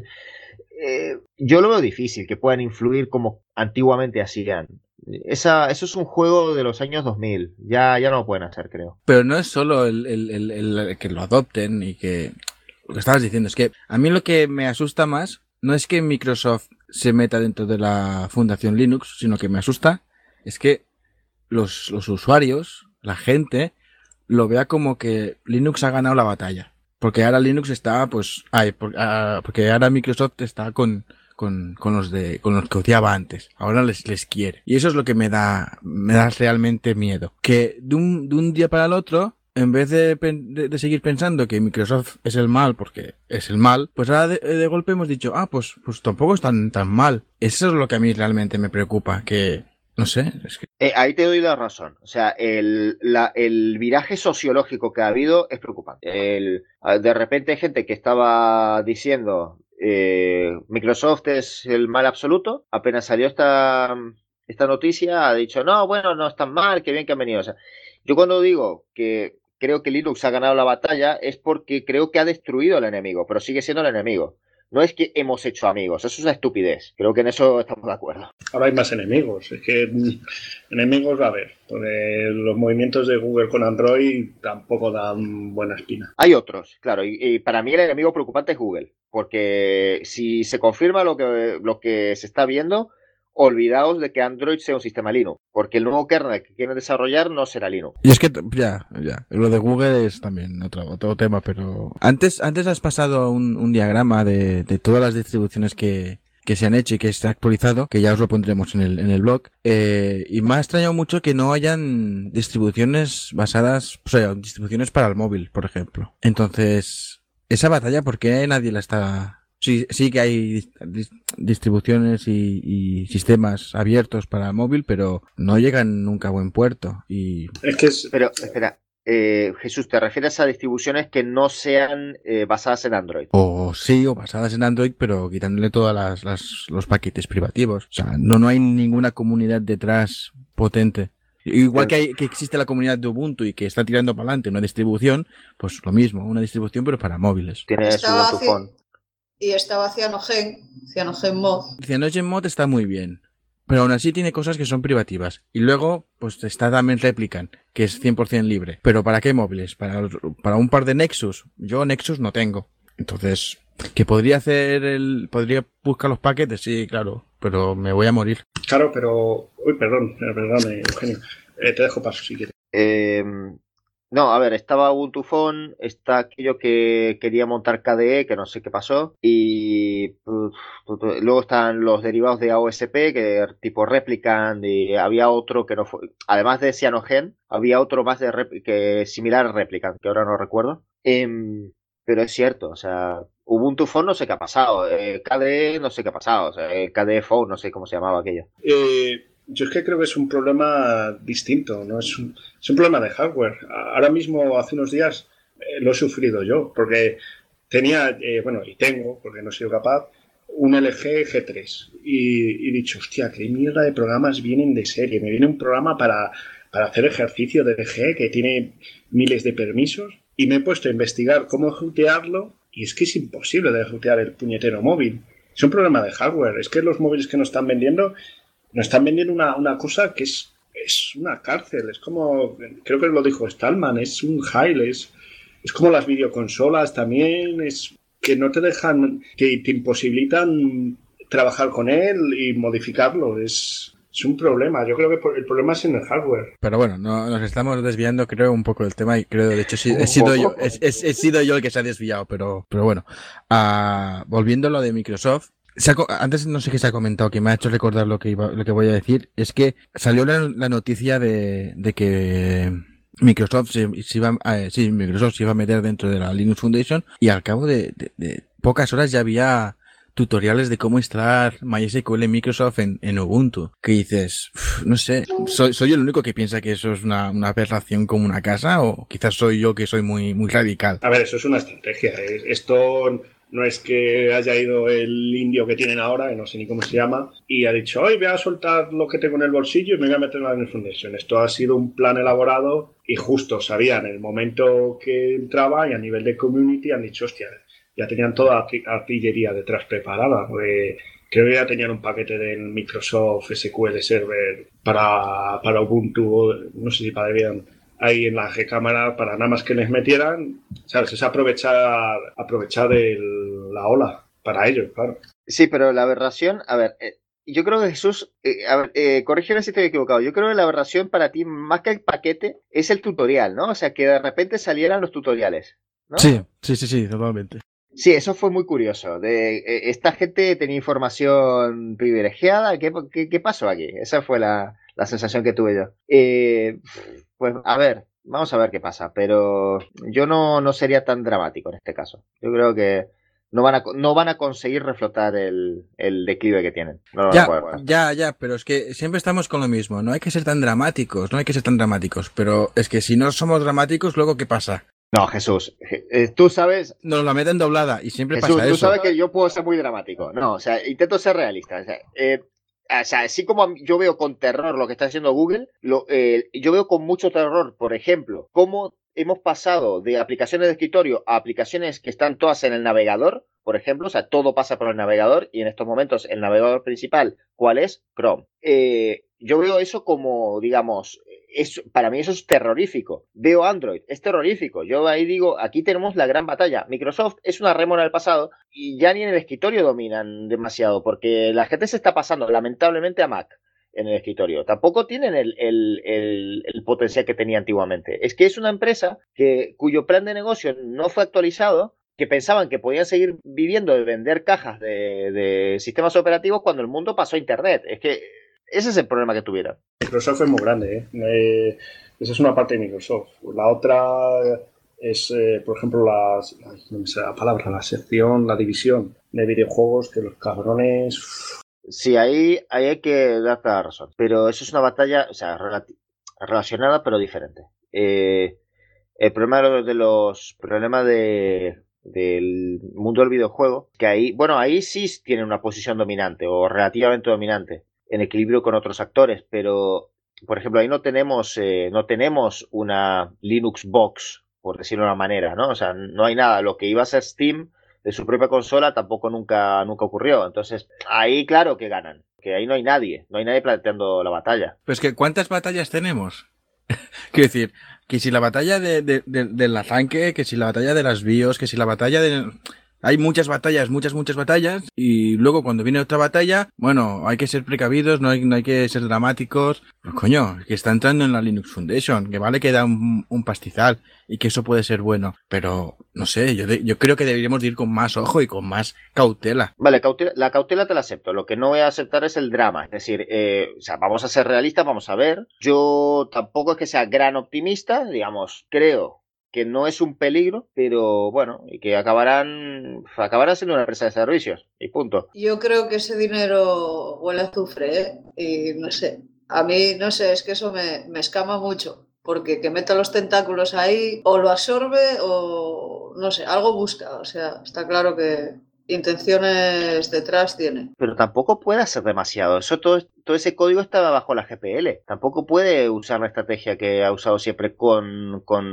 eh, yo lo veo difícil que puedan influir como antiguamente hacían. Esa, eso es un juego de los años dos mil. Ya, ya no lo pueden hacer, creo. Pero no es solo el, el, el, el que lo adopten y que... Lo que estabas diciendo es que a mí lo que me asusta más no es que Microsoft se meta dentro de la Fundación Linux, sino que me asusta es que los, los usuarios, la gente, lo vea como que Linux ha ganado la batalla. Porque ahora Linux está, pues... Ay, por, ah, porque ahora Microsoft está con... Con, con los de con los que odiaba antes. Ahora les, les quiere. Y eso es lo que me da me da realmente miedo. Que de un, de un día para el otro, en vez de, de, de seguir pensando que Microsoft es el mal porque es el mal, pues ahora de, de golpe hemos dicho, ah, pues, pues tampoco es tan, tan mal. Eso es lo que a mí realmente me preocupa. Que, no sé. Es que... eh, ahí te doy la razón. O sea, el, la, el viraje sociológico que ha habido es preocupante. El, de repente hay gente que estaba diciendo... Eh, Microsoft es el mal absoluto. Apenas salió esta, esta noticia, ha dicho, no, bueno, no es tan mal, qué bien que han venido. O sea, yo cuando digo que creo que Linux ha ganado la batalla es porque creo que ha destruido al enemigo, pero sigue siendo el enemigo. No es que hemos hecho amigos, eso es una estupidez. Creo que en eso estamos de acuerdo. Ahora hay más enemigos. Es que enemigos va a haber. Porque los movimientos de Google con Android tampoco dan buena espina. Hay otros, claro. Y, y para mí el enemigo preocupante es Google. Porque si se confirma lo que, lo que se está viendo, olvidaos de que Android sea un sistema Linux. Porque el nuevo kernel que quieren desarrollar no será Linux. Y es que, ya, ya. Lo de Google es también otro, otro tema, pero... Antes, antes has pasado un, un diagrama de, de todas las distribuciones que... que se han hecho y que está actualizado, que ya os lo pondremos en el, en el blog, eh, y me ha extrañado mucho que no hayan distribuciones basadas, o sea, distribuciones para el móvil, por ejemplo. Entonces, esa batalla, ¿por qué nadie la está...? Sí, sí que hay distribuciones y, y sistemas abiertos para el móvil, pero no llegan nunca a buen puerto. Y es que es... Pero, espera, Eh, Jesús, ¿te refieres a distribuciones que no sean eh, basadas en Android? O sí, o basadas en Android, pero quitándole todas las, las los paquetes privativos. O sea, no, no hay ninguna comunidad detrás potente. Igual que, hay, que existe la comunidad de Ubuntu y que está tirando para adelante una distribución, pues lo mismo, una distribución pero para móviles. Tiene su Estaba Ubuntu haci- Phone. Y estaba Cyanogen, Cyanogen Mod. Cyanogen Mod está muy bien, pero aún así tiene cosas que son privativas. Y luego, pues está también Replicant, que es cien por ciento libre. Pero ¿para qué móviles? ¿Para, para un par de Nexus? Yo Nexus no tengo. Entonces, ¿que podría hacer el... podría buscar los paquetes? Sí, claro, pero me voy a morir. Claro, pero... Uy, perdón, perdón, Eugenio. Eh, te dejo paso si quieres. Eh, no, a ver, estaba Ubuntu Phone, está aquello que quería montar K D E, que no sé qué pasó, y uf, luego están los derivados de A O S P, que tipo Replicant, y había otro que no fue, además de Cyanogen, había otro más de rep, que similar a Replicant, que ahora no recuerdo. Eh, pero es cierto, o sea, Ubuntu Phone no sé qué ha pasado, eh, K D E no sé qué ha pasado, o sea, eh, K D E Phone no sé cómo se llamaba aquello. Eh... Yo es que creo que es un problema distinto, no es un, es un problema de hardware. Ahora mismo, hace unos días, eh, lo he sufrido yo, porque tenía, eh, bueno, y tengo, porque no he sido capaz, un L G G tres. Y he dicho, hostia, qué mierda de programas vienen de serie. Me viene un programa para, para hacer ejercicio de L G que tiene miles de permisos. Y me he puesto a investigar cómo ejecutarlo, y es que es imposible de ejecutar el puñetero móvil. Es un problema de hardware. Es que los móviles que nos están vendiendo... Nos están vendiendo una, una cosa que es, es una cárcel. Es como, creo que lo dijo Stallman, es un jail. Es, es como las videoconsolas también. Es que no te dejan, que te imposibilitan trabajar con él y modificarlo. Es, es un problema. Yo creo que el problema es en el hardware. Pero bueno, no, nos estamos desviando, creo, un poco del tema y creo, de hecho, he, he sido yo, he, he, he sido yo el que se ha desviado, pero, pero bueno. Uh, volviendo a lo de Microsoft. Se ha, antes no sé qué se ha comentado, que me ha hecho recordar lo que iba, lo que voy a decir, es que salió la, la noticia de, de que Microsoft se, se iba, eh, sí, Microsoft se iba a meter dentro de la Linux Foundation y al cabo de, de, de pocas horas ya había tutoriales de cómo instalar MySQL en Microsoft en, en Ubuntu. Que dices, uff, no sé, ¿soy, soy el único que piensa que eso es una, una aberración como una casa o quizás soy yo que soy muy, muy radical? A ver, eso es una estrategia. Esto... No es que haya ido el indio que tienen ahora, que no sé ni cómo se llama, y ha dicho, hoy voy a soltar lo que tengo en el bolsillo y me voy a meter en la Linux Foundation. Esto ha sido un plan elaborado y justo sabían el momento que entraba y a nivel de community han dicho, hostia, ya tenían toda la artillería detrás preparada. Porque creo que ya tenían un paquete del Microsoft S Q L Server para, para Ubuntu, no sé si para Debian, ahí en la G-cámara para nada más que les metieran, ¿sabes? Es aprovechar, aprovechar el, la ola para ellos, claro. Sí, pero la aberración, a ver, eh, yo creo que Jesús, eh, a ver, eh, corrígeme si estoy equivocado, yo creo que la aberración para ti, más que el paquete, es el tutorial, ¿no? O sea, que de repente salieran los tutoriales, ¿no? Sí, sí, sí, sí, totalmente. Sí, eso fue muy curioso. De, eh, esta gente tenía información privilegiada, ¿qué, qué, qué pasó aquí? Esa fue la, la sensación que tuve yo. Eh, pues a ver, vamos a ver qué pasa, pero yo no, no sería tan dramático en este caso. Yo creo que no van a, no van a conseguir reflotar el, el declive que tienen. No ya, ya, ya, pero es que siempre estamos con lo mismo. No hay que ser tan dramáticos, no hay que ser tan dramáticos. Pero es que si no somos dramáticos, luego ¿qué pasa? No, Jesús, eh, tú sabes... Nos la meten doblada y siempre Jesús, pasa eso. Tú sabes que yo puedo ser muy dramático. No, o sea, intento ser realista. O sea, eh, o sea, así como yo veo con terror lo que está haciendo Google, lo, eh, yo veo con mucho terror, por ejemplo, cómo hemos pasado de aplicaciones de escritorio a aplicaciones que están todas en el navegador, por ejemplo, o sea, todo pasa por el navegador y en estos momentos el navegador principal, ¿cuál es? Chrome. Eh, yo veo eso como, digamos, es, para mí eso es terrorífico. Veo Android, es terrorífico. Yo ahí digo, aquí tenemos la gran batalla. Microsoft es una rémora del pasado y ya ni en el escritorio dominan demasiado porque la gente se está pasando lamentablemente a Mac en el escritorio. Tampoco tienen el, el, el, el potencial que tenía antiguamente. Es que es una empresa que, cuyo plan de negocio no fue actualizado, que pensaban que podían seguir viviendo de vender cajas de, de sistemas operativos cuando el mundo pasó a Internet. Es que ese es el problema que tuvieron. Microsoft es muy grande, ¿eh? Eh, esa es una parte de Microsoft. La otra es, eh, por ejemplo, la, la, no me sé la palabra, la sección, la división de videojuegos, que los cabrones... Sí, ahí, ahí hay que darte la razón. Pero eso es una batalla, o sea, relati- relacionada pero diferente. Eh, El problema de los, de los problemas de, del mundo del videojuego, que ahí, bueno, ahí sí tienen una posición dominante o relativamente dominante en equilibrio con otros actores, pero por ejemplo ahí no tenemos eh, no tenemos una Linux box, por decirlo de una manera, ¿no? O sea, no hay nada. Lo que iba a ser Steam de su propia consola tampoco nunca nunca ocurrió. Entonces ahí claro que ganan, que ahí no hay nadie, no hay nadie planteando la batalla. Pues que ¿cuántas batallas tenemos? Quiero decir, que si la batalla de, de, de, del arranque, que si la batalla de las BIOS, que si la batalla de... Hay muchas batallas, muchas, muchas batallas, y luego cuando viene otra batalla, bueno, hay que ser precavidos, no hay, no hay que ser dramáticos. Pero coño, que está entrando en la Linux Foundation, que vale que da un, un pastizal, y que eso puede ser bueno. Pero, no sé, yo, de, yo creo que deberíamos de ir con más ojo y con más cautela. Vale, cautela, la cautela te la acepto. Lo que no voy a aceptar es el drama. Es decir, eh, o sea, vamos a ser realistas, vamos a ver. Yo tampoco es que sea gran optimista, digamos, creo que no es un peligro, pero bueno, y que acabarán acabarán siendo una empresa de servicios, y punto. Yo creo que ese dinero huele a azufre, ¿eh? Y no sé, a mí, no sé, es que eso me, me escama mucho, porque que meta los tentáculos ahí, o lo absorbe, o no sé, algo busca, o sea, está claro que intenciones detrás tiene. Pero tampoco puede hacer demasiado. Eso todo, todo ese código estaba bajo la G P L. Tampoco puede usar la estrategia que ha usado siempre con, con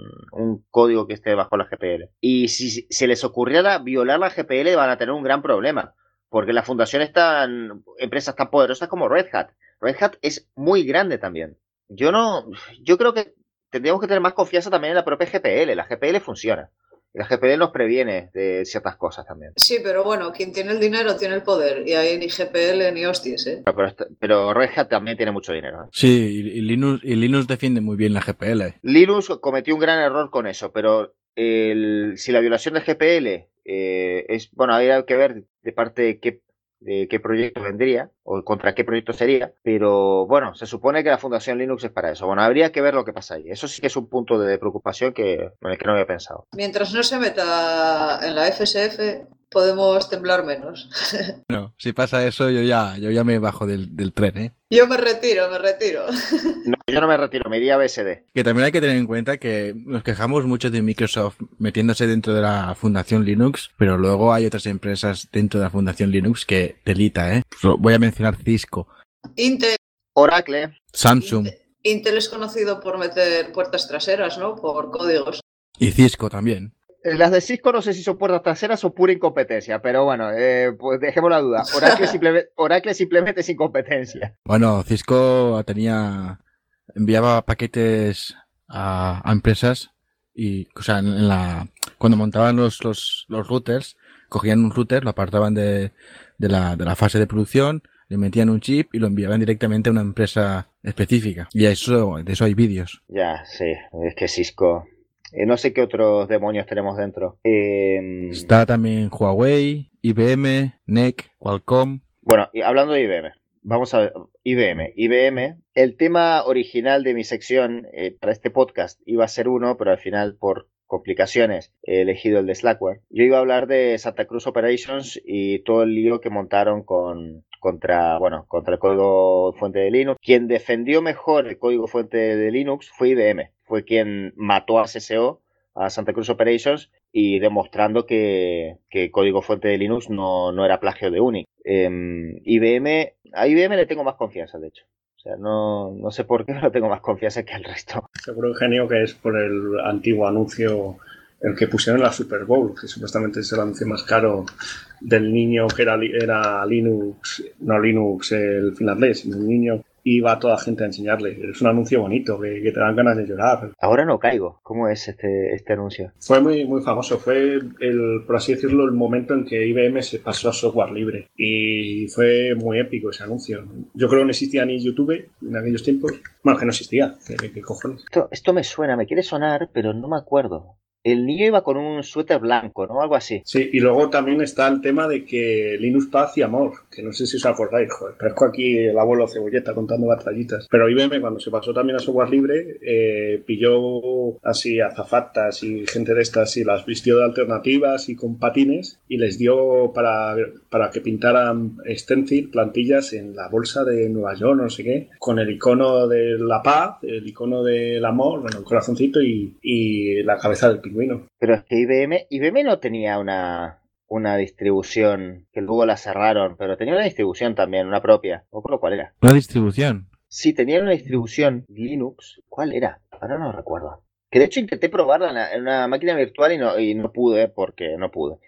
un código que esté bajo la G P L. Y si se les ocurriera violar la G P L van a tener un gran problema. Porque la fundación están empresas tan poderosas como Red Hat. Red Hat es muy grande también. Yo no, yo creo que tendríamos que tener más confianza también en la propia G P L. La G P L funciona. La G P L nos previene de ciertas cosas también. Sí, pero bueno, quien tiene el dinero tiene el poder. Y ahí ni G P L ni hostias, ¿eh? Pero, pero, pero Red Hat también tiene mucho dinero, ¿eh? Sí, y, y, Linux, y Linux defiende muy bien la G P L. Linux cometió un gran error con eso, pero el, si la violación de G P L eh, es... Bueno, habría que ver de parte de qué, de qué proyecto vendría o contra qué proyecto sería, pero bueno, se supone que la Fundación Linux es para eso. Bueno, habría que ver lo que pasa ahí. Eso sí que es un punto de preocupación que, en el que no había pensado. Mientras no se meta en la F S F, podemos temblar menos. No, si pasa eso, yo ya, yo ya me bajo del, del tren, ¿eh? Yo me retiro, me retiro. No, yo no me retiro, me iría a B S D. Que también hay que tener en cuenta que nos quejamos mucho de Microsoft metiéndose dentro de la Fundación Linux, pero luego hay otras empresas dentro de la Fundación Linux que telita, ¿eh? Voy a mencionar Cisco, Intel, Oracle, Samsung Intel, Intel es conocido por meter puertas traseras, ¿no? Por códigos. y Cisco también. Las de Cisco no sé si son puertas traseras o pura incompetencia, pero bueno, eh, pues dejemos la duda. Oracle, simple, Oracle simplemente es incompetencia. Bueno, Cisco tenía, enviaba paquetes a, a empresas y, o sea, en, en la, cuando montaban los, los, los routers, cogían un router, lo apartaban de, de la, de la fase de producción, le metían un chip y lo enviaban directamente a una empresa específica. Y eso, de eso hay vídeos. Ya, sí, es que Cisco... Eh, no sé qué otros demonios tenemos dentro. Eh... Está también Huawei, I B M, N E C, Qualcomm. Bueno, y hablando de I B M, vamos a ver, I B M. I B M, el tema original de mi sección eh, para este podcast iba a ser uno, pero al final por complicaciones he elegido el de Slackware. Yo iba a hablar de Santa Cruz Operations y todo el lío que montaron con contra, bueno, contra el código fuente de Linux. Quien defendió mejor el código fuente de Linux fue I B M. Fue quien mató a C C O, a Santa Cruz Operations, y demostrando que, que el código fuente de Linux no, no era plagio de Unix. Eh, I B M, a I B M le tengo más confianza, de hecho. O sea, no, no sé por qué, pero tengo más confianza que al resto. Seguro, Eugenio, que es por el antiguo anuncio, el que pusieron en la Super Bowl, que supuestamente es el anuncio más caro del niño que era, era Linux, no Linux el finlandés, sino un niño iba a toda gente a enseñarle. Es un anuncio bonito, que, que te dan ganas de llorar. Ahora no caigo. ¿Cómo es este, este anuncio? Fue muy, muy famoso. Fue, el, por así decirlo, el momento en que I B M se pasó a software libre. Y fue muy épico ese anuncio. Yo creo que no existía ni YouTube en aquellos tiempos. Bueno, que no existía. ¿Qué, qué cojones? Esto, esto me suena, me quiere sonar, pero no me acuerdo. el niño iba con un suéter blanco, ¿no? Algo así. Sí, y luego también está el tema de que Linux Paz y Amor, que no sé si os acordáis, joder, parezco aquí el abuelo Cebolleta contando batallitas. Pero I B M, cuando se pasó también a software libre, eh, pilló así azafatas y gente de estas y las vistió de alternativas y con patines y les dio para, para que pintaran stencil, plantillas en la bolsa de Nueva York, no sé qué, con el icono de la paz, el icono del amor, bueno, el corazoncito y, y la cabeza del pingüino. Pero es que I B M, I B M no tenía una, una distribución que luego la cerraron, pero tenía una distribución también, una propia. No recuerdo cuál era. ¿Una distribución? Sí, tenía una distribución Linux. ¿Cuál era? Ahora no recuerdo. Que de hecho intenté probarla en, la, en una máquina virtual y no, y no pude, porque no pude.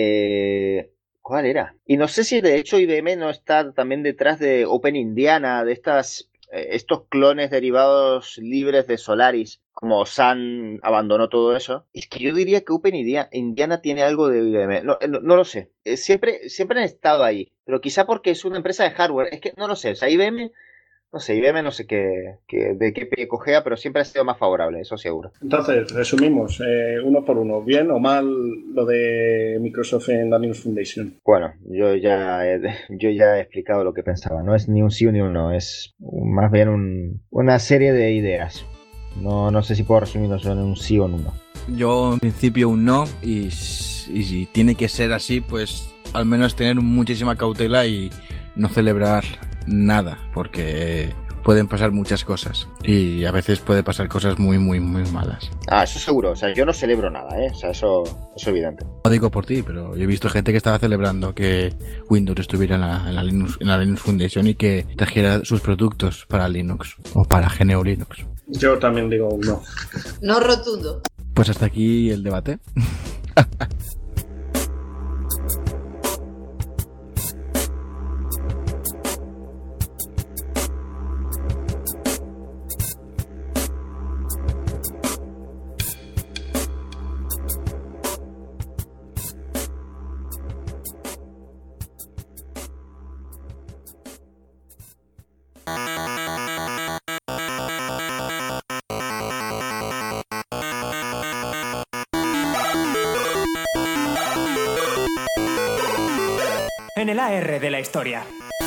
Eh, ¿Cuál era? Y no sé si de hecho I B M no está también detrás de Open Indiana, de estas, eh, estos clones derivados libres de Solaris, como Sun abandonó todo eso. Es que yo diría que Open Indiana tiene algo de I B M. No, no, no lo sé. Eh, siempre, siempre han estado ahí, pero quizá porque es una empresa de hardware. Es que no lo sé. O sea, I B M... No sé, I B M no sé qué, qué, de qué pie cojea, pero siempre ha sido más favorable, eso seguro. Entonces, resumimos, eh, uno por uno, ¿bien o mal lo de Microsoft en la Linux Foundation? Bueno, yo ya he, yo ya he explicado lo que pensaba. No es ni un sí ni un no, es más bien un, una serie de ideas. No, no sé si puedo resumirlo solo en un sí o en un no. Yo en principio un no, y, y si tiene que ser así, pues al menos tener muchísima cautela y no celebrar nada, porque pueden pasar muchas cosas y a veces puede pasar cosas muy muy muy malas. Ah, eso seguro, o sea, yo no celebro nada, ¿eh? O sea, eso, eso es evidente. No digo por ti, pero yo he visto gente que estaba celebrando que Windows estuviera en la, en la, Linux, en la Linux Foundation y que trajera sus productos para Linux o para G N U Linux. Yo también digo un no. No rotundo. Pues hasta aquí el debate. En el A R de la historia.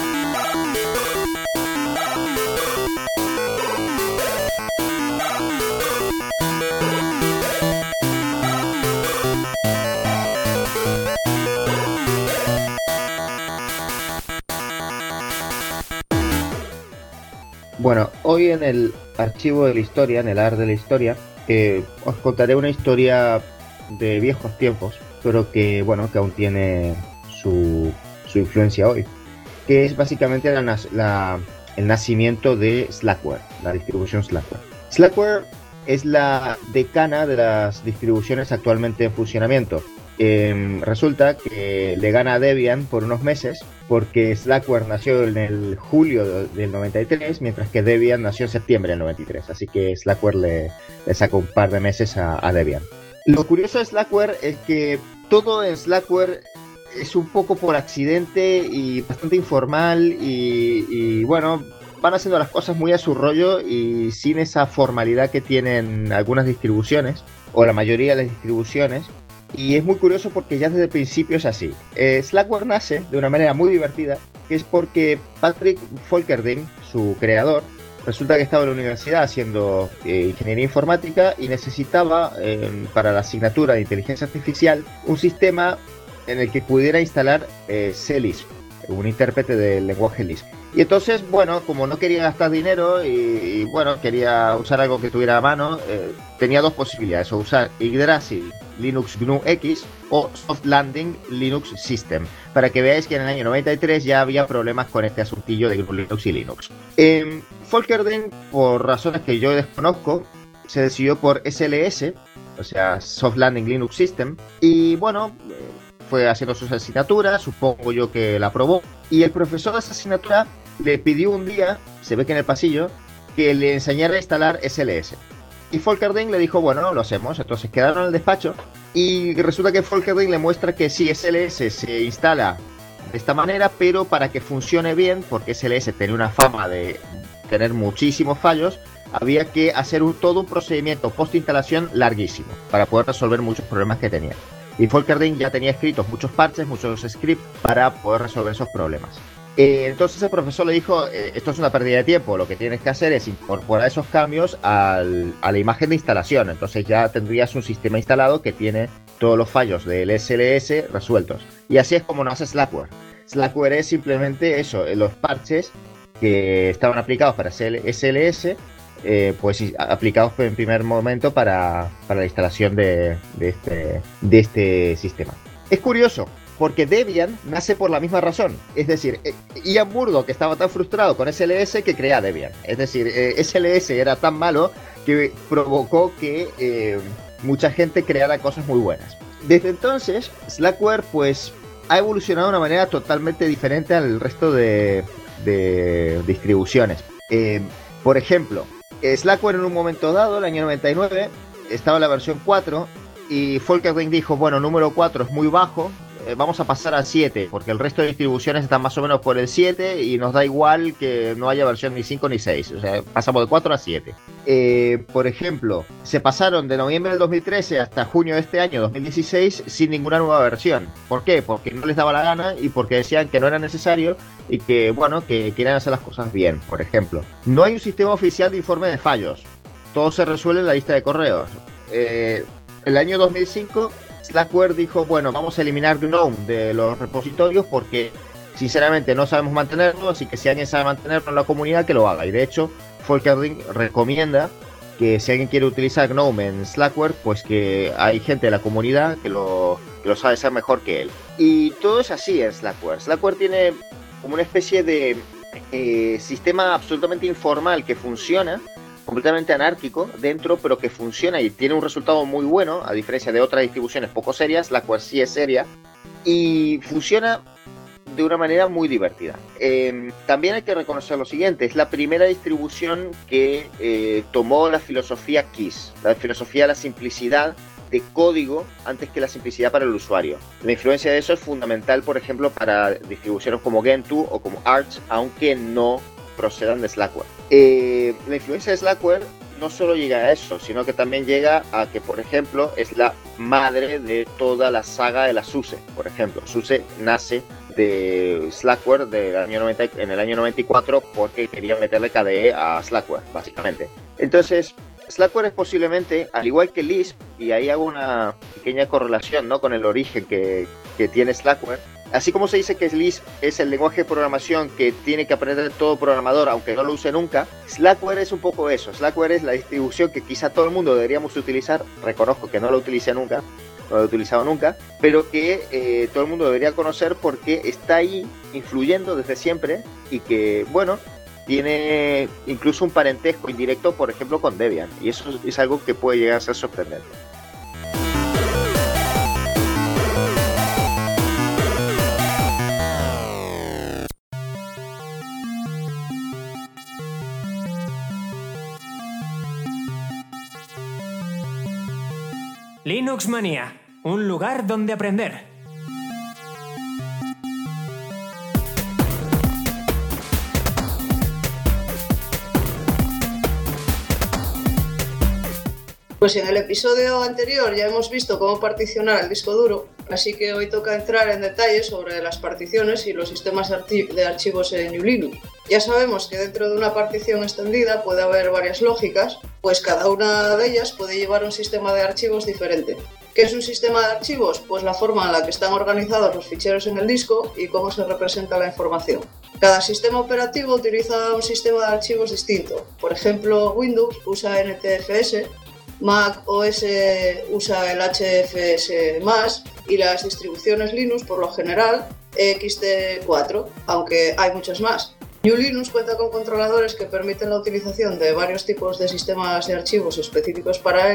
Bueno, hoy en el archivo de la historia, en el A R de la historia, eh, os contaré una historia de viejos tiempos, pero que, bueno, que aún tiene su... su influencia hoy, que es básicamente la, la, el nacimiento de Slackware, la distribución Slackware. Slackware es la decana de las distribuciones actualmente en funcionamiento. Eh, resulta que le gana a Debian por unos meses, porque Slackware nació en el julio del noventa y tres, mientras que Debian nació en septiembre del noventa y tres, así que Slackware le, le saca un par de meses a, a Debian. Lo curioso de Slackware es que todo en Slackware es un poco por accidente y bastante informal y, y bueno, van haciendo las cosas muy a su rollo y sin esa formalidad que tienen algunas distribuciones, o la mayoría de las distribuciones, y es muy curioso porque ya desde el principio es así. Eh, Slackware nace de una manera muy divertida, que es porque Patrick Folkerding, su creador, resulta que estaba en la universidad haciendo eh, ingeniería informática y necesitaba eh, para la asignatura de inteligencia artificial un sistema en el que pudiera instalar eh, C Lisp, un intérprete del lenguaje Lisp. Y entonces, bueno, como no quería gastar dinero y, y bueno, quería usar algo que tuviera a mano, eh, tenía dos posibilidades, o usar Yggdrasil Linux G N U X o Soft Landing Linux System, para que veáis que en el año noventa y tres ya había problemas con este asuntillo de G N U Linux y Linux. Eh, Folkerding, por razones que yo desconozco, se decidió por S L S, o sea, Soft Landing Linux System, y bueno, fue haciendo sus asignaturas, supongo yo que la aprobó, y el profesor de esa asignatura le pidió un día, se ve que en el pasillo, que le enseñara a instalar S L S. Y Folkerding le dijo, bueno, lo hacemos. Entonces quedaron en el despacho y resulta que Folkerding le muestra que sí, S L S se instala de esta manera, pero para que funcione bien, porque S L S tiene una fama de tener muchísimos fallos, había que hacer un, todo un procedimiento post-instalación larguísimo para poder resolver muchos problemas que tenía. Y Folkerding ya tenía escritos muchos parches, muchos scripts para poder resolver esos problemas. Eh, entonces el profesor le dijo, eh, esto es una pérdida de tiempo, lo que tienes que hacer es incorporar esos cambios al, a la imagen de instalación. Entonces ya tendrías un sistema instalado que tiene todos los fallos del S L S resueltos. Y así es como nace Slackware. Slackware es simplemente eso, los parches que estaban aplicados para S L S, eh, pues aplicados en primer momento para, para la instalación de, de, este, de este sistema. Es curioso, porque Debian nace por la misma razón. Es decir, Ian Murdoch estaba tan frustrado con S L S que crea Debian. Es decir, eh, S L S era tan malo que provocó que eh, mucha gente creara cosas muy buenas. Desde entonces, Slackware pues ha evolucionado de una manera totalmente diferente al resto de, de distribuciones. Eh, por ejemplo, Slackware en un momento dado, el año noventa y nueve, estaba en la versión cuatro y Folkerding dijo, bueno, número cuatro es muy bajo, eh, vamos a pasar al siete, porque el resto de distribuciones están más o menos por el siete y nos da igual que no haya versión ni cinco ni seis, o sea, pasamos de cuatro a siete. Eh, por ejemplo, se pasaron de noviembre del dos mil trece hasta junio de este año, dos mil dieciséis, sin ninguna nueva versión. ¿Por qué? Porque no les daba la gana y porque decían que no era necesario y que, bueno, que querían hacer las cosas bien. Por ejemplo, no hay un sistema oficial de informe de fallos. Todo se resuelve en la lista de correos. Eh, el año dos mil cinco, Slackware dijo, bueno, vamos a eliminar GNOME de los repositorios porque, sinceramente, no sabemos mantenerlo, así que si alguien sabe mantenerlo en la comunidad, que lo haga. Y de hecho, Folkerding recomienda que si alguien quiere utilizar GNOME en Slackware, pues que hay gente de la comunidad que lo, que lo sabe hacer mejor que él. Y todo es así en Slackware. Slackware tiene como una especie de eh, sistema absolutamente informal que funciona, completamente anárquico dentro, pero que funciona y tiene un resultado muy bueno, a diferencia de otras distribuciones poco serias. Slackware sí es seria y funciona de una manera muy divertida. Eh, también hay que reconocer lo siguiente, es la primera distribución que eh, tomó la filosofía KISS, la filosofía de la simplicidad de código antes que la simplicidad para el usuario. La influencia de eso es fundamental, por ejemplo, para distribuciones como Gentoo o como Arch, aunque no procedan de Slackware. Eh, la influencia de Slackware no solo llega a eso, sino que también llega a que, por ejemplo, es la madre de toda la saga de la SUSE. Por ejemplo, SUSE nace de Slackware del año noventa, en el año noventa y cuatro porque querían meterle K D E a Slackware, básicamente. Entonces, Slackware es posiblemente, al igual que Lisp, y ahí hago una pequeña correlación, ¿no?, con el origen que, que tiene Slackware. Así como se dice que Lisp es el lenguaje de programación que tiene que aprender todo programador, aunque no lo use nunca, Slackware es un poco eso. Slackware es la distribución que quizá todo el mundo deberíamos utilizar. Reconozco que no lo utilicé nunca, no lo he utilizado nunca, pero que eh, todo el mundo debería conocer porque está ahí influyendo desde siempre y que, bueno, tiene incluso un parentesco indirecto, por ejemplo, con Debian, y eso es algo que puede llegar a ser sorprendente. Linux Manía, un lugar donde aprender. Pues en el episodio anterior ya hemos visto cómo particionar el disco duro, así que hoy toca entrar en detalle sobre las particiones y los sistemas de archivos en G N U Linux. Ya sabemos que dentro de una partición extendida puede haber varias lógicas, pues cada una de ellas puede llevar un sistema de archivos diferente. ¿Qué es un sistema de archivos? Pues la forma en la que están organizados los ficheros en el disco y cómo se representa la información. Cada sistema operativo utiliza un sistema de archivos distinto. Por ejemplo, Windows usa N T F S, Mac O S usa el H F S más, y las distribuciones Linux, por lo general, X T cuatro, aunque hay muchas más. G N U Linux cuenta con controladores que permiten la utilización de varios tipos de sistemas de archivos específicos para él,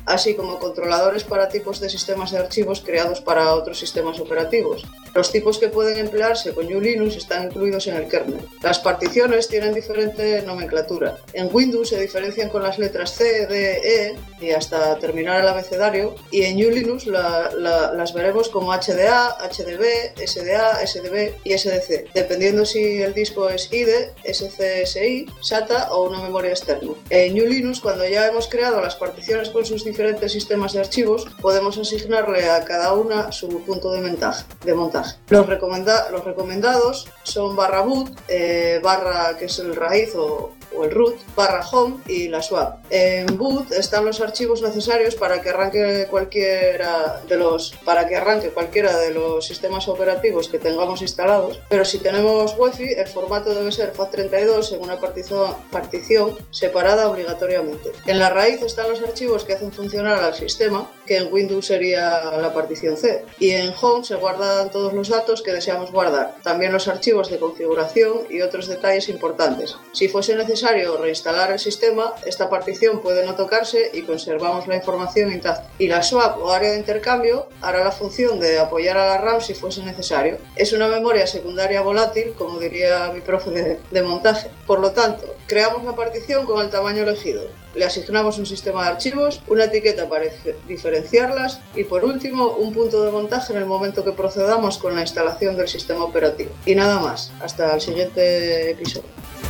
así como controladores para tipos de sistemas de archivos creados para otros sistemas operativos. Los tipos que pueden emplearse con GNU/Linux están incluidos en el kernel. Las particiones tienen diferente nomenclatura. En Windows se diferencian con las letras C, D, E y hasta terminar el abecedario, y en GNU/Linux la, la, las veremos como H D A, H D B, S D A, S D B y S D C, dependiendo si el disco es I D E, S C S I, SATA o una memoria externa. En GNU/Linux, cuando ya hemos creado las particiones con sus diferentes sistemas de archivos, podemos asignarle a cada una su punto de montaje. De montaje. Los, recomenda los recomendados son barra boot, eh, barra que es el raíz o, o el root, barra home y la swap. En boot están los archivos necesarios para que arranque cualquiera de los para que arranque cualquiera de los sistemas operativos que tengamos instalados, pero si tenemos Wi-Fi, el formato debe ser FAT treinta y dos en una partición, partición separada obligatoriamente. En la raíz están los archivos que hacen funcionar al sistema, que en Windows sería la partición C, y en home se guardan todos los datos que deseamos guardar, también los archivos de configuración y otros detalles importantes. Si fuese necesario reinstalar el sistema, esta partición puede no tocarse y conservamos la información intacta. Y la swap o área de intercambio hará la función de apoyar a la RAM si fuese necesario. Es una memoria secundaria volátil, como diría mi profe de, de montaje. Por lo tanto, creamos la partición con el tamaño elegido. Le asignamos un sistema de archivos, una etiqueta para diferenciarlas y, por último, un punto de montaje en el momento que procedamos con la instalación del sistema operativo. Y nada más. Hasta el siguiente episodio.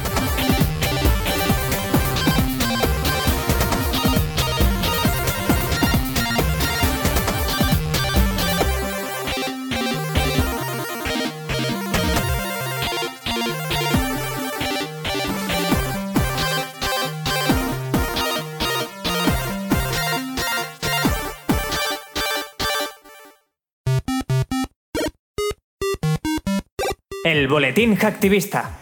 El boletín hacktivista.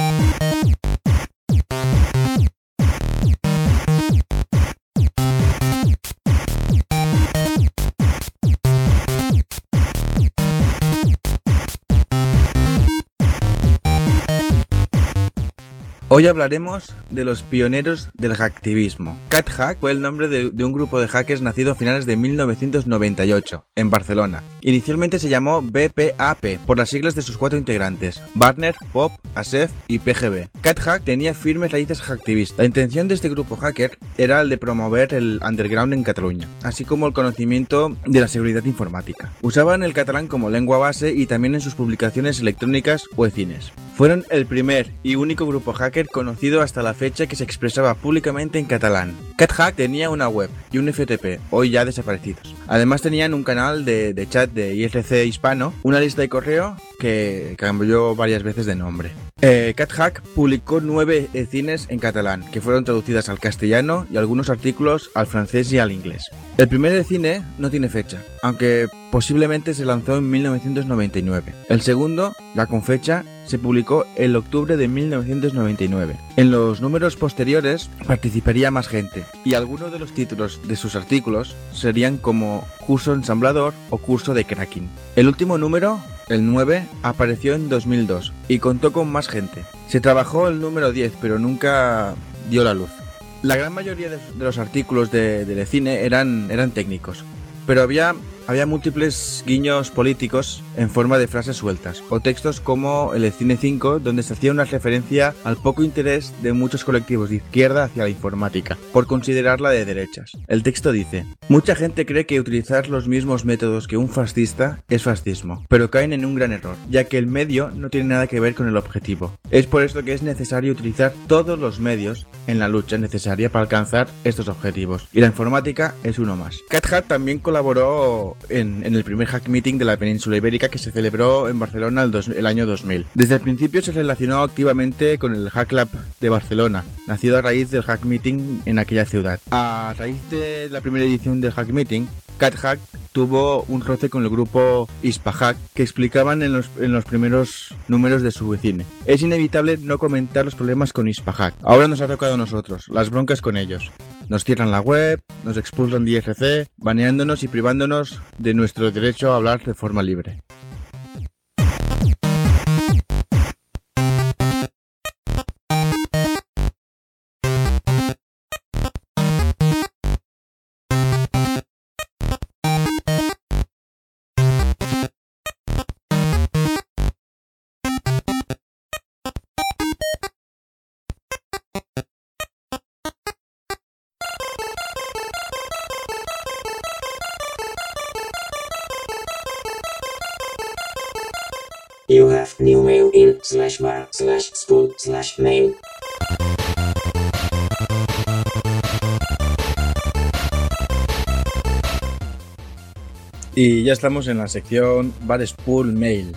Hoy hablaremos de los pioneros del hacktivismo. CatHack fue el nombre de, de un grupo de hackers nacido a finales de mil novecientos noventa y ocho, en Barcelona. Inicialmente se llamó B P A P, por las siglas de sus cuatro integrantes, Barner, Pop, Asef y P G B. CatHack tenía firmes raíces hacktivistas. La intención de este grupo hacker era el de promover el underground en Cataluña, así como el conocimiento de la seguridad informática. Usaban el catalán como lengua base y también en sus publicaciones electrónicas o e-cines. Fueron el primer y único grupo hacker conocido hasta la fecha que se expresaba públicamente en catalán. CatHack tenía una web y un F T P, hoy ya desaparecidos. Además tenían un canal de, de chat de I R C hispano, una lista de correo que cambió varias veces de nombre. Eh, CatHack publicó nueve e-cines en catalán, que fueron traducidas al castellano y algunos artículos al francés y al inglés. El primer e-cine no tiene fecha, aunque posiblemente se lanzó en mil novecientos noventa y nueve. El segundo, ya con fecha, se publicó en octubre de mil novecientos noventa y nueve. En los números posteriores participaría más gente, y algunos de los títulos de sus artículos serían como Curso ensamblador o Curso de cracking. El último número, el nueve, apareció en dos mil dos y contó con más gente. Se trabajó el número diez, pero nunca dio la luz. La gran mayoría de, de los artículos de, de cine eran, eran técnicos, pero había, había múltiples guiños políticos en forma de frases sueltas, o textos como el Cine cinco, donde se hacía una referencia al poco interés de muchos colectivos de izquierda hacia la informática, por considerarla de derechas. El texto dice: mucha gente cree que utilizar los mismos métodos que un fascista es fascismo, pero caen en un gran error, ya que el medio no tiene nada que ver con el objetivo. Es por esto que es necesario utilizar todos los medios en la lucha necesaria para alcanzar estos objetivos, y la informática es uno más. CatHack también colaboró en, en el primer hack meeting de la península ibérica que se celebró en Barcelona el, dos, el año dos mil. Desde el principio se relacionó activamente con el Hack Lab de Barcelona, nacido a raíz del hack meeting en aquella ciudad. A raíz de la primera edición del hack meeting, CatHack tuvo un roce con el grupo Hispahack, que explicaban en los, en los primeros números de su cine. Es inevitable no comentar los problemas con Hispahack. Ahora nos ha tocado a nosotros, las broncas con ellos. Nos cierran la web, nos expulsan de I R C, baneándonos y privándonos de nuestro derecho a hablar de forma libre. You have new mail in slash bar slash school slash mail. Y ya estamos en la sección Bar Spool Mail.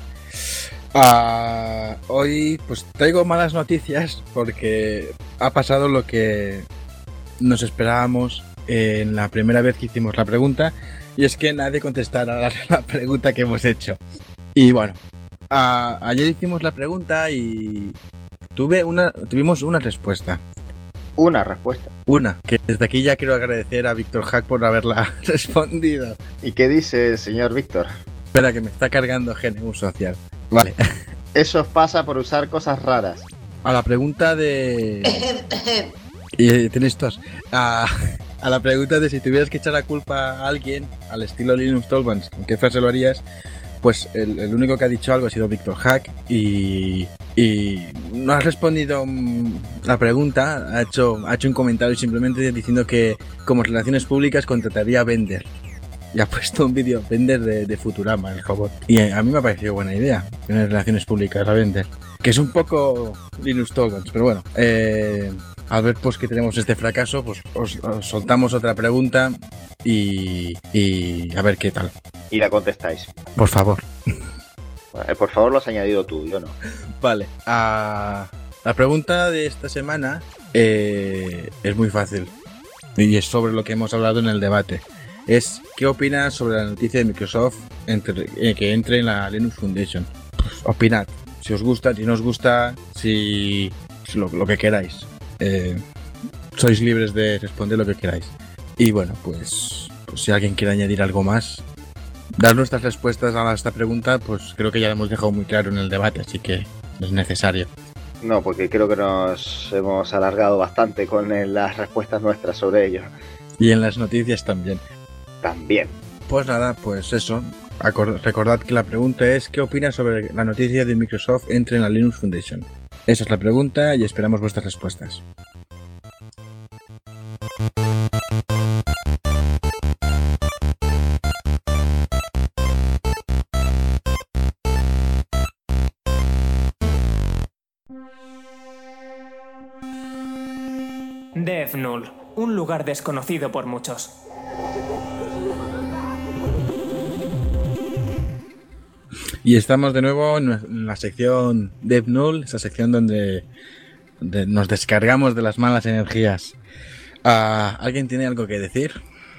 Uh, hoy pues traigo malas noticias porque ha pasado lo que nos esperábamos en la primera vez que hicimos la pregunta, y es que nadie contestara la, la pregunta que hemos hecho. Y bueno, uh, ayer hicimos la pregunta y tuve una, tuvimos una respuesta. Una respuesta. Una, que desde aquí ya quiero agradecer a Víctor Hack por haberla respondido. ¿Y qué dice el señor Víctor? Espera, que me está cargando G N U Social. Vale. Eso pasa por usar cosas raras. A la pregunta de... y tenéis tos. A, a la pregunta de si tuvieras que echar la culpa a alguien, al estilo Linux Tolvans, ¿con qué frase lo harías? Pues el, el único que ha dicho algo ha sido Víctor Hack y, y no ha respondido la pregunta, ha hecho, ha hecho un comentario simplemente diciendo que como relaciones públicas contrataría a Bender. Y ha puesto un vídeo Bender de, de Futurama, el robot. Y a mí me ha parecido buena idea tener relaciones públicas a Bender. Que es un poco Linux Tolvans, pero bueno. Eh, al ver pues que tenemos este fracaso, pues os, os soltamos otra pregunta y, y a ver qué tal. Y la contestáis. Por favor. Bueno, por favor lo has añadido tú, yo no. Vale. Uh, la pregunta de esta semana eh, es muy fácil. Y es sobre lo que hemos hablado en el debate. Es, ¿qué opinas sobre la noticia de Microsoft entre, eh, que entre en la Linux Foundation? Pues, opinad. Si os gusta, si no os gusta, si, si lo, lo que queráis. Eh, sois libres de responder lo que queráis. Y bueno, pues, pues si alguien quiere añadir algo más, dar nuestras respuestas a esta pregunta, pues creo que ya lo hemos dejado muy claro en el debate, así que no es necesario. No, porque creo que nos hemos alargado bastante con el, las respuestas nuestras sobre ello. Y en las noticias también. También. Pues nada, pues eso. Acord- recordad que la pregunta es ¿qué opinas sobre la noticia de Microsoft entre en la Linux Foundation? Esa es la pregunta y esperamos vuestras respuestas. Dev Null, un lugar desconocido por muchos. Y estamos de nuevo en la sección Dev Null, esa sección donde, donde nos descargamos de las malas energías. Uh, ¿Alguien tiene algo que decir?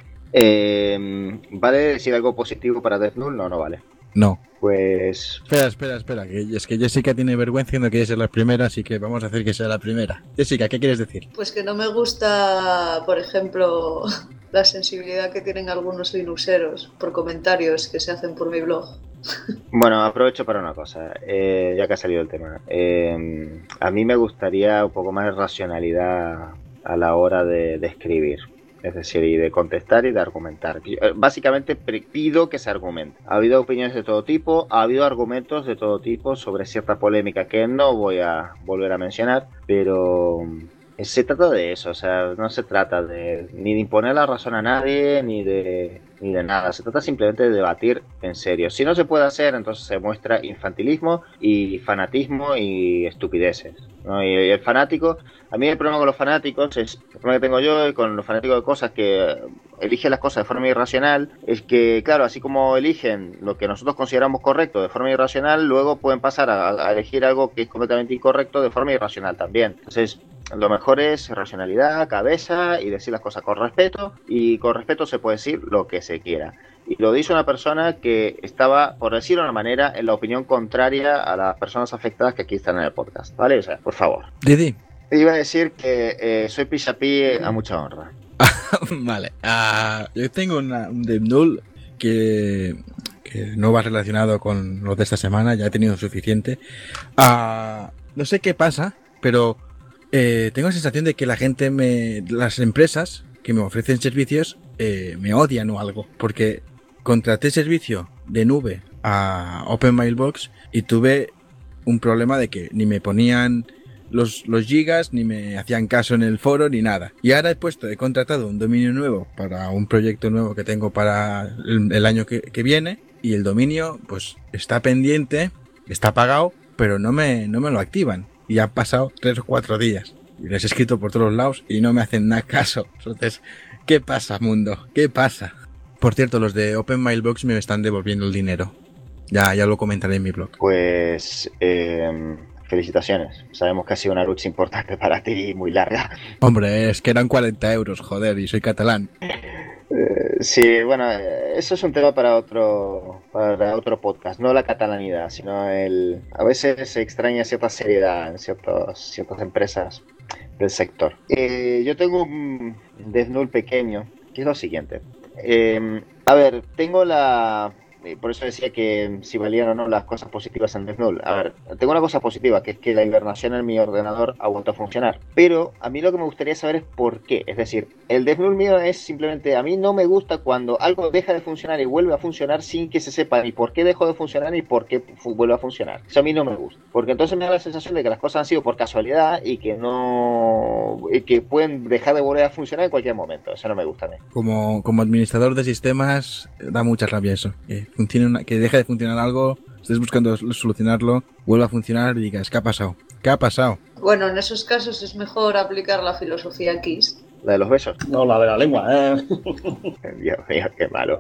Eh, ¿Vale decir algo positivo para Dev Null? No, no vale. No. Pues... Espera, espera, espera, que es que Jessica tiene vergüenza y no quiere ser la primera, así que vamos a hacer que sea la primera. Jessica, ¿qué quieres decir? Pues que no me gusta, por ejemplo, la sensibilidad que tienen algunos linuxeros por comentarios que se hacen por mi blog. Bueno, aprovecho para una cosa, eh, ya que ha salido el tema. Eh, a mí me gustaría un poco más de racionalidad a la hora de, de escribir. Es decir, y de contestar y de argumentar. Básicamente pido que se argumente. Ha habido opiniones de todo tipo, ha habido argumentos de todo tipo sobre cierta polémica que no voy a volver a mencionar, pero se trata de eso, o sea, no se trata de ni de imponer la razón a nadie, ni de, ni de nada. Se trata simplemente de debatir en serio. Si no se puede hacer, entonces se muestra infantilismo y fanatismo y estupideces, ¿no? Y el fanático, a mí el problema con los fanáticos es, el problema que tengo yo y con los fanáticos de cosas que eligen las cosas de forma irracional, es que, claro, así como eligen lo que nosotros consideramos correcto de forma irracional, luego pueden pasar a, a elegir algo que es completamente incorrecto de forma irracional también. Entonces, lo mejor es racionalidad, cabeza y decir las cosas con respeto, y con respeto se puede decir lo que se quiera. Y lo dice una persona que estaba, por decirlo de una manera, en la opinión contraria a las personas afectadas que aquí están en el podcast, ¿vale? O sea, por favor. Didi. Iba a decir que eh, soy Pishapí a mucha honra. Vale. Uh, yo tengo una, un Dev Null que, que no va relacionado con lo de esta semana, ya he tenido suficiente. Uh, no sé qué pasa, pero eh, tengo la sensación de que la gente, me, las empresas que me ofrecen servicios, eh, me odian o algo, porque contraté servicio de nube a OpenMailbox y tuve un problema de que ni me ponían los, los gigas, ni me hacían caso en el foro, ni nada. Y ahora he puesto, he contratado un dominio nuevo para un proyecto nuevo que tengo para el, el año que, que viene, y el dominio pues está pendiente está pagado, pero no me, no me lo activan. Y han pasado tres o cuatro días. Y les he escrito por todos lados y no me hacen nada caso. Entonces, ¿qué pasa, mundo? ¿Qué pasa? Por cierto, los de OpenMailbox me están devolviendo el dinero. Ya, ya lo comentaré en mi blog. Pues, eh, felicitaciones. Sabemos que ha sido una lucha importante para ti y muy larga. Hombre, es que eran cuarenta euros, joder, y soy catalán. Eh, sí, bueno, eso es un tema para otro para otro podcast, no la catalanidad, sino el... A veces se extraña cierta seriedad en ciertos, ciertas empresas del sector. Eh, yo tengo un Death Null pequeño, que es lo siguiente. Eh, a ver, tengo la... Por eso decía que si valían o no las cosas positivas en Death Null. A ver, tengo una cosa positiva, que es que la hibernación en mi ordenador ha vuelto a funcionar. Pero a mí lo que me gustaría saber es por qué. Es decir, el Death Null mío es simplemente... A mí no me gusta cuando algo deja de funcionar y vuelve a funcionar sin que se sepa ni por qué dejó de funcionar ni por qué vuelve a funcionar. Eso a mí no me gusta. Porque entonces me da la sensación de que las cosas han sido por casualidad y que no... Y que pueden dejar de volver a funcionar en cualquier momento. Eso no me gusta a mí. Como, como administrador de sistemas, da mucha rabia eso. Que, funcione una, que deje de funcionar algo, estés buscando solucionarlo, vuelva a funcionar y digas, ¿qué ha pasado? ¿Qué ha pasado? Bueno, en esos casos es mejor aplicar la filosofía Kiss. ¿La de los besos? No, la de la lengua, ¿eh? Dios mío, qué malo.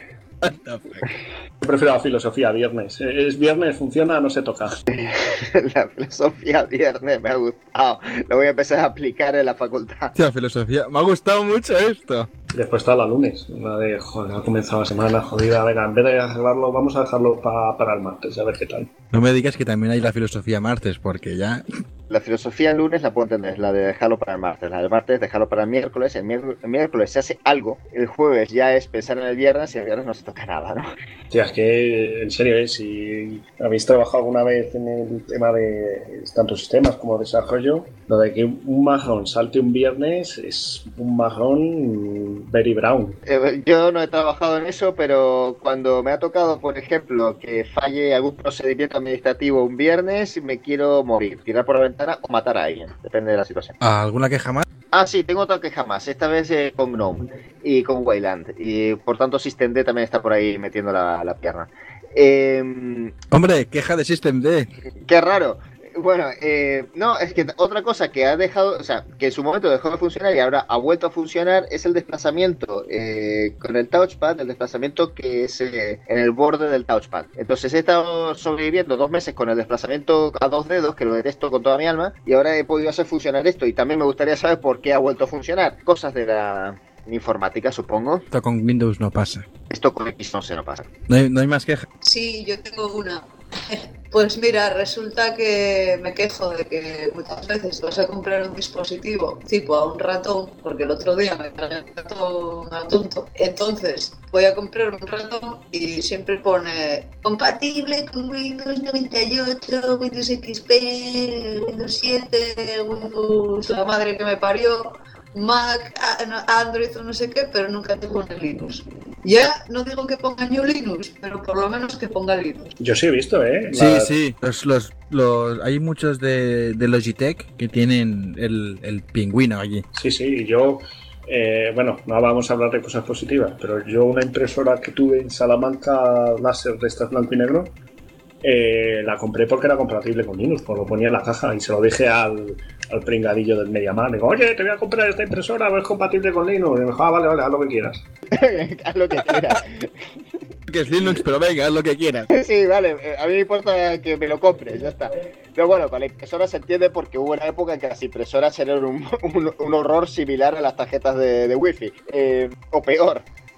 Yo prefiero la filosofía viernes. Es viernes, funciona, no se toca. La filosofía viernes me ha gustado. Lo voy a empezar a aplicar en la facultad. La filosofía, me ha gustado mucho esto. Después está la lunes, la de, joder, ha comenzado la semana, jodida, venga, en vez de dejarlo, vamos a dejarlo pa, para el martes, a ver qué tal. No me digas que también hay la filosofía martes, porque ya... La filosofía el lunes la puedo entender, la de dejarlo para el martes. La del martes, dejarlo para el miércoles. El, miércoles. el miércoles se hace algo. El jueves ya es pensar en el viernes y el viernes no se toca nada, ¿no? Tía, es que, en serio, ¿eh? Si habéis trabajado alguna vez en el tema de tanto sistemas como desarrollo, lo de que un marrón salte un viernes es un marrón very brown. Eh, yo no he trabajado en eso, pero cuando me ha tocado, por ejemplo, que falle algún procedimiento administrativo un viernes, me quiero morir, tirar por la ventana o matar a alguien, depende de la situación. ¿Alguna queja más? Ah, sí, tengo otra queja más, esta vez eh, con Gnome y con Wayland, y por tanto Systemd también está por ahí metiendo la, la pierna. Eh, Hombre, queja de Systemd. Qué raro. Bueno, eh, no, es que otra cosa que ha dejado, o sea, que en su momento dejó de funcionar y ahora ha vuelto a funcionar es el desplazamiento eh, con el touchpad, el desplazamiento que es eh, en el borde del touchpad. Entonces he estado sobreviviendo dos meses con el desplazamiento a dos dedos, que lo detesto con toda mi alma, y ahora he podido hacer funcionar esto. Y también me gustaría saber por qué ha vuelto a funcionar. Cosas de la informática, supongo. Esto con Windows no pasa. Esto con X once no pasa. ¿No hay, no hay más quejas? Sí, yo tengo una. Pues mira, resulta que me quejo de que muchas veces vas a comprar un dispositivo tipo a un ratón, porque el otro día me traje un ratón al tonto. Entonces voy a comprar un ratón y siempre pone compatible con Windows noventa y ocho, Windows X P, Windows siete, Windows la madre que me parió, Mac, Android o no sé qué, pero nunca te pone Linux. Ya no digo que ponga New Linux, pero por lo menos que ponga Linux. Yo sí he visto, ¿eh? Sí, La... sí. Los, los, los, hay muchos de, de Logitech que tienen el, el pingüino allí. Sí, sí, y yo... Eh, bueno, no vamos a hablar de cosas positivas, pero yo una impresora que tuve en Salamanca láser de estas blanco y negro, eh, la compré porque era compatible con Linux, pues lo ponía en la caja y se lo dije al, al pringadillo del MediaMarkt. Digo, oye, te voy a comprar esta impresora, a ver, es compatible con Linux. Y me dijo, ah, vale, vale, haz lo que quieras. Haz lo que quieras. Que es Linux, pero venga, haz lo que quieras. Sí, vale, a mí me importa que me lo compres, ya está. Pero bueno, con la impresora se entiende porque hubo una época en que las impresoras eran un, un, un horror similar a las tarjetas de, de Wi-Fi, eh, o peor.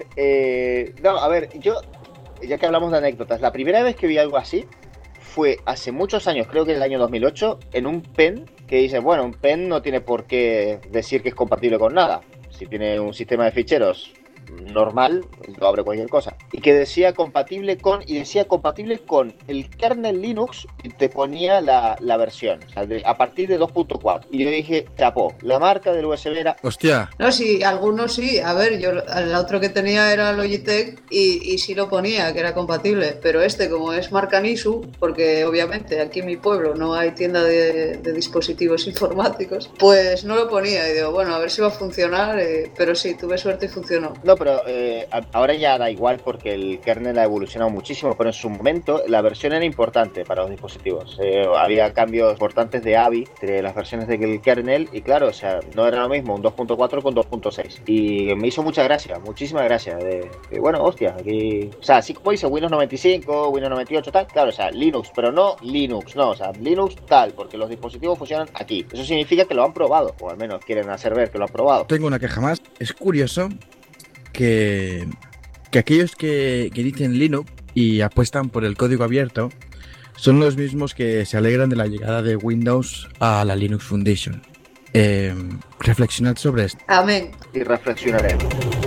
Eh, no, a ver, yo, ya que hablamos de anécdotas, la primera vez que vi algo así fue hace muchos años, creo que en el año dos mil ocho, en un pen que dice, bueno, un pen no tiene por qué decir que es compatible con nada. Si tiene un sistema de ficheros normal, lo abre cualquier cosa. Y que decía compatible con, y decía compatible con el kernel Linux, y te ponía la, la versión, o sea, de, a partir de dos punto cuatro. Y yo dije, chapó, la marca del U S B era... Hostia. No, sí, algunos sí. A ver, yo el otro que tenía era Logitech y, y sí lo ponía, que era compatible. Pero este, como es marca Nisu, porque obviamente aquí en mi pueblo no hay tienda de, de dispositivos informáticos, pues no lo ponía. Y digo, bueno, a ver si va a funcionar, eh, pero sí, tuve suerte y funcionó. No, No, pero eh, a- ahora ya da igual porque el kernel ha evolucionado muchísimo, pero en su momento la versión era importante para los dispositivos. Eh, había cambios importantes de A V I entre las versiones del kernel y claro, o sea, no era lo mismo un dos punto cuatro con dos punto seis. Y me hizo mucha gracia, muchísimas gracias. De, de, bueno, hostia, aquí... O sea, así como dice Windows noventa y cinco, Windows noventa y ocho, tal, claro, o sea, Linux, pero no Linux, no, o sea, Linux tal, porque los dispositivos funcionan aquí. Eso significa que lo han probado, o al menos quieren hacer ver que lo han probado. Tengo una queja más. Es curioso que, que aquellos que, que dicen Linux y apuestan por el código abierto son los mismos que se alegran de la llegada de Windows a la Linux Foundation. Eh, reflexionad sobre esto. Amén. Y reflexionaré.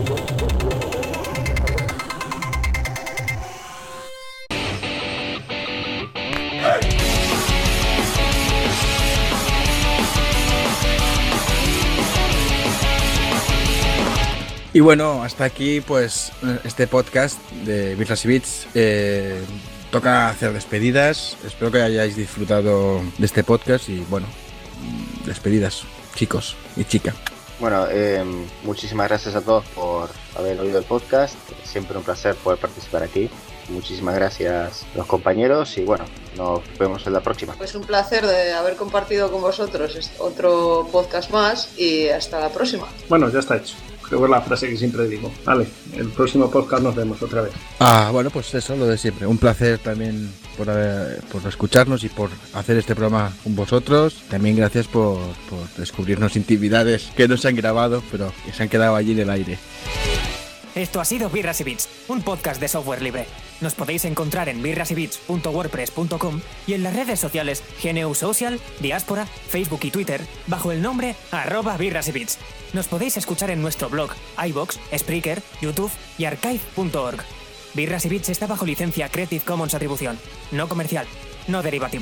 Y bueno, hasta aquí pues este podcast de Birras y Bits. Eh, toca hacer despedidas. Espero que hayáis disfrutado de este podcast y bueno, despedidas, chicos y chica. Bueno, eh, muchísimas gracias a todos por haber oído el podcast. Siempre un placer poder participar aquí. Muchísimas gracias a los compañeros y bueno, nos vemos en la próxima. Pues un placer de haber compartido con vosotros este otro podcast más y hasta la próxima. Bueno, ya está hecho. Creo que es la frase que siempre digo. Vale, el próximo podcast nos vemos otra vez. Ah, bueno, pues eso, lo de siempre. Un placer también por, haber- por escucharnos y por hacer este programa con vosotros. También gracias por, por descubrirnos intimidades que no se han grabado, pero que se han quedado allí en el aire. Esto ha sido Birras y Bits, un podcast de software libre. Nos podéis encontrar en birrasybits punto wordpress punto com y en las redes sociales G N U Social, Diáspora, Facebook y Twitter bajo el nombre arroba Birras y Bits. Nos podéis escuchar en nuestro blog, iVoox, Spreaker, YouTube y archive punto org. Birras y Bits está bajo licencia Creative Commons Atribución, no comercial, no derivativa.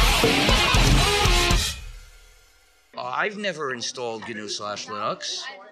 I've never installed G N U slash Linux.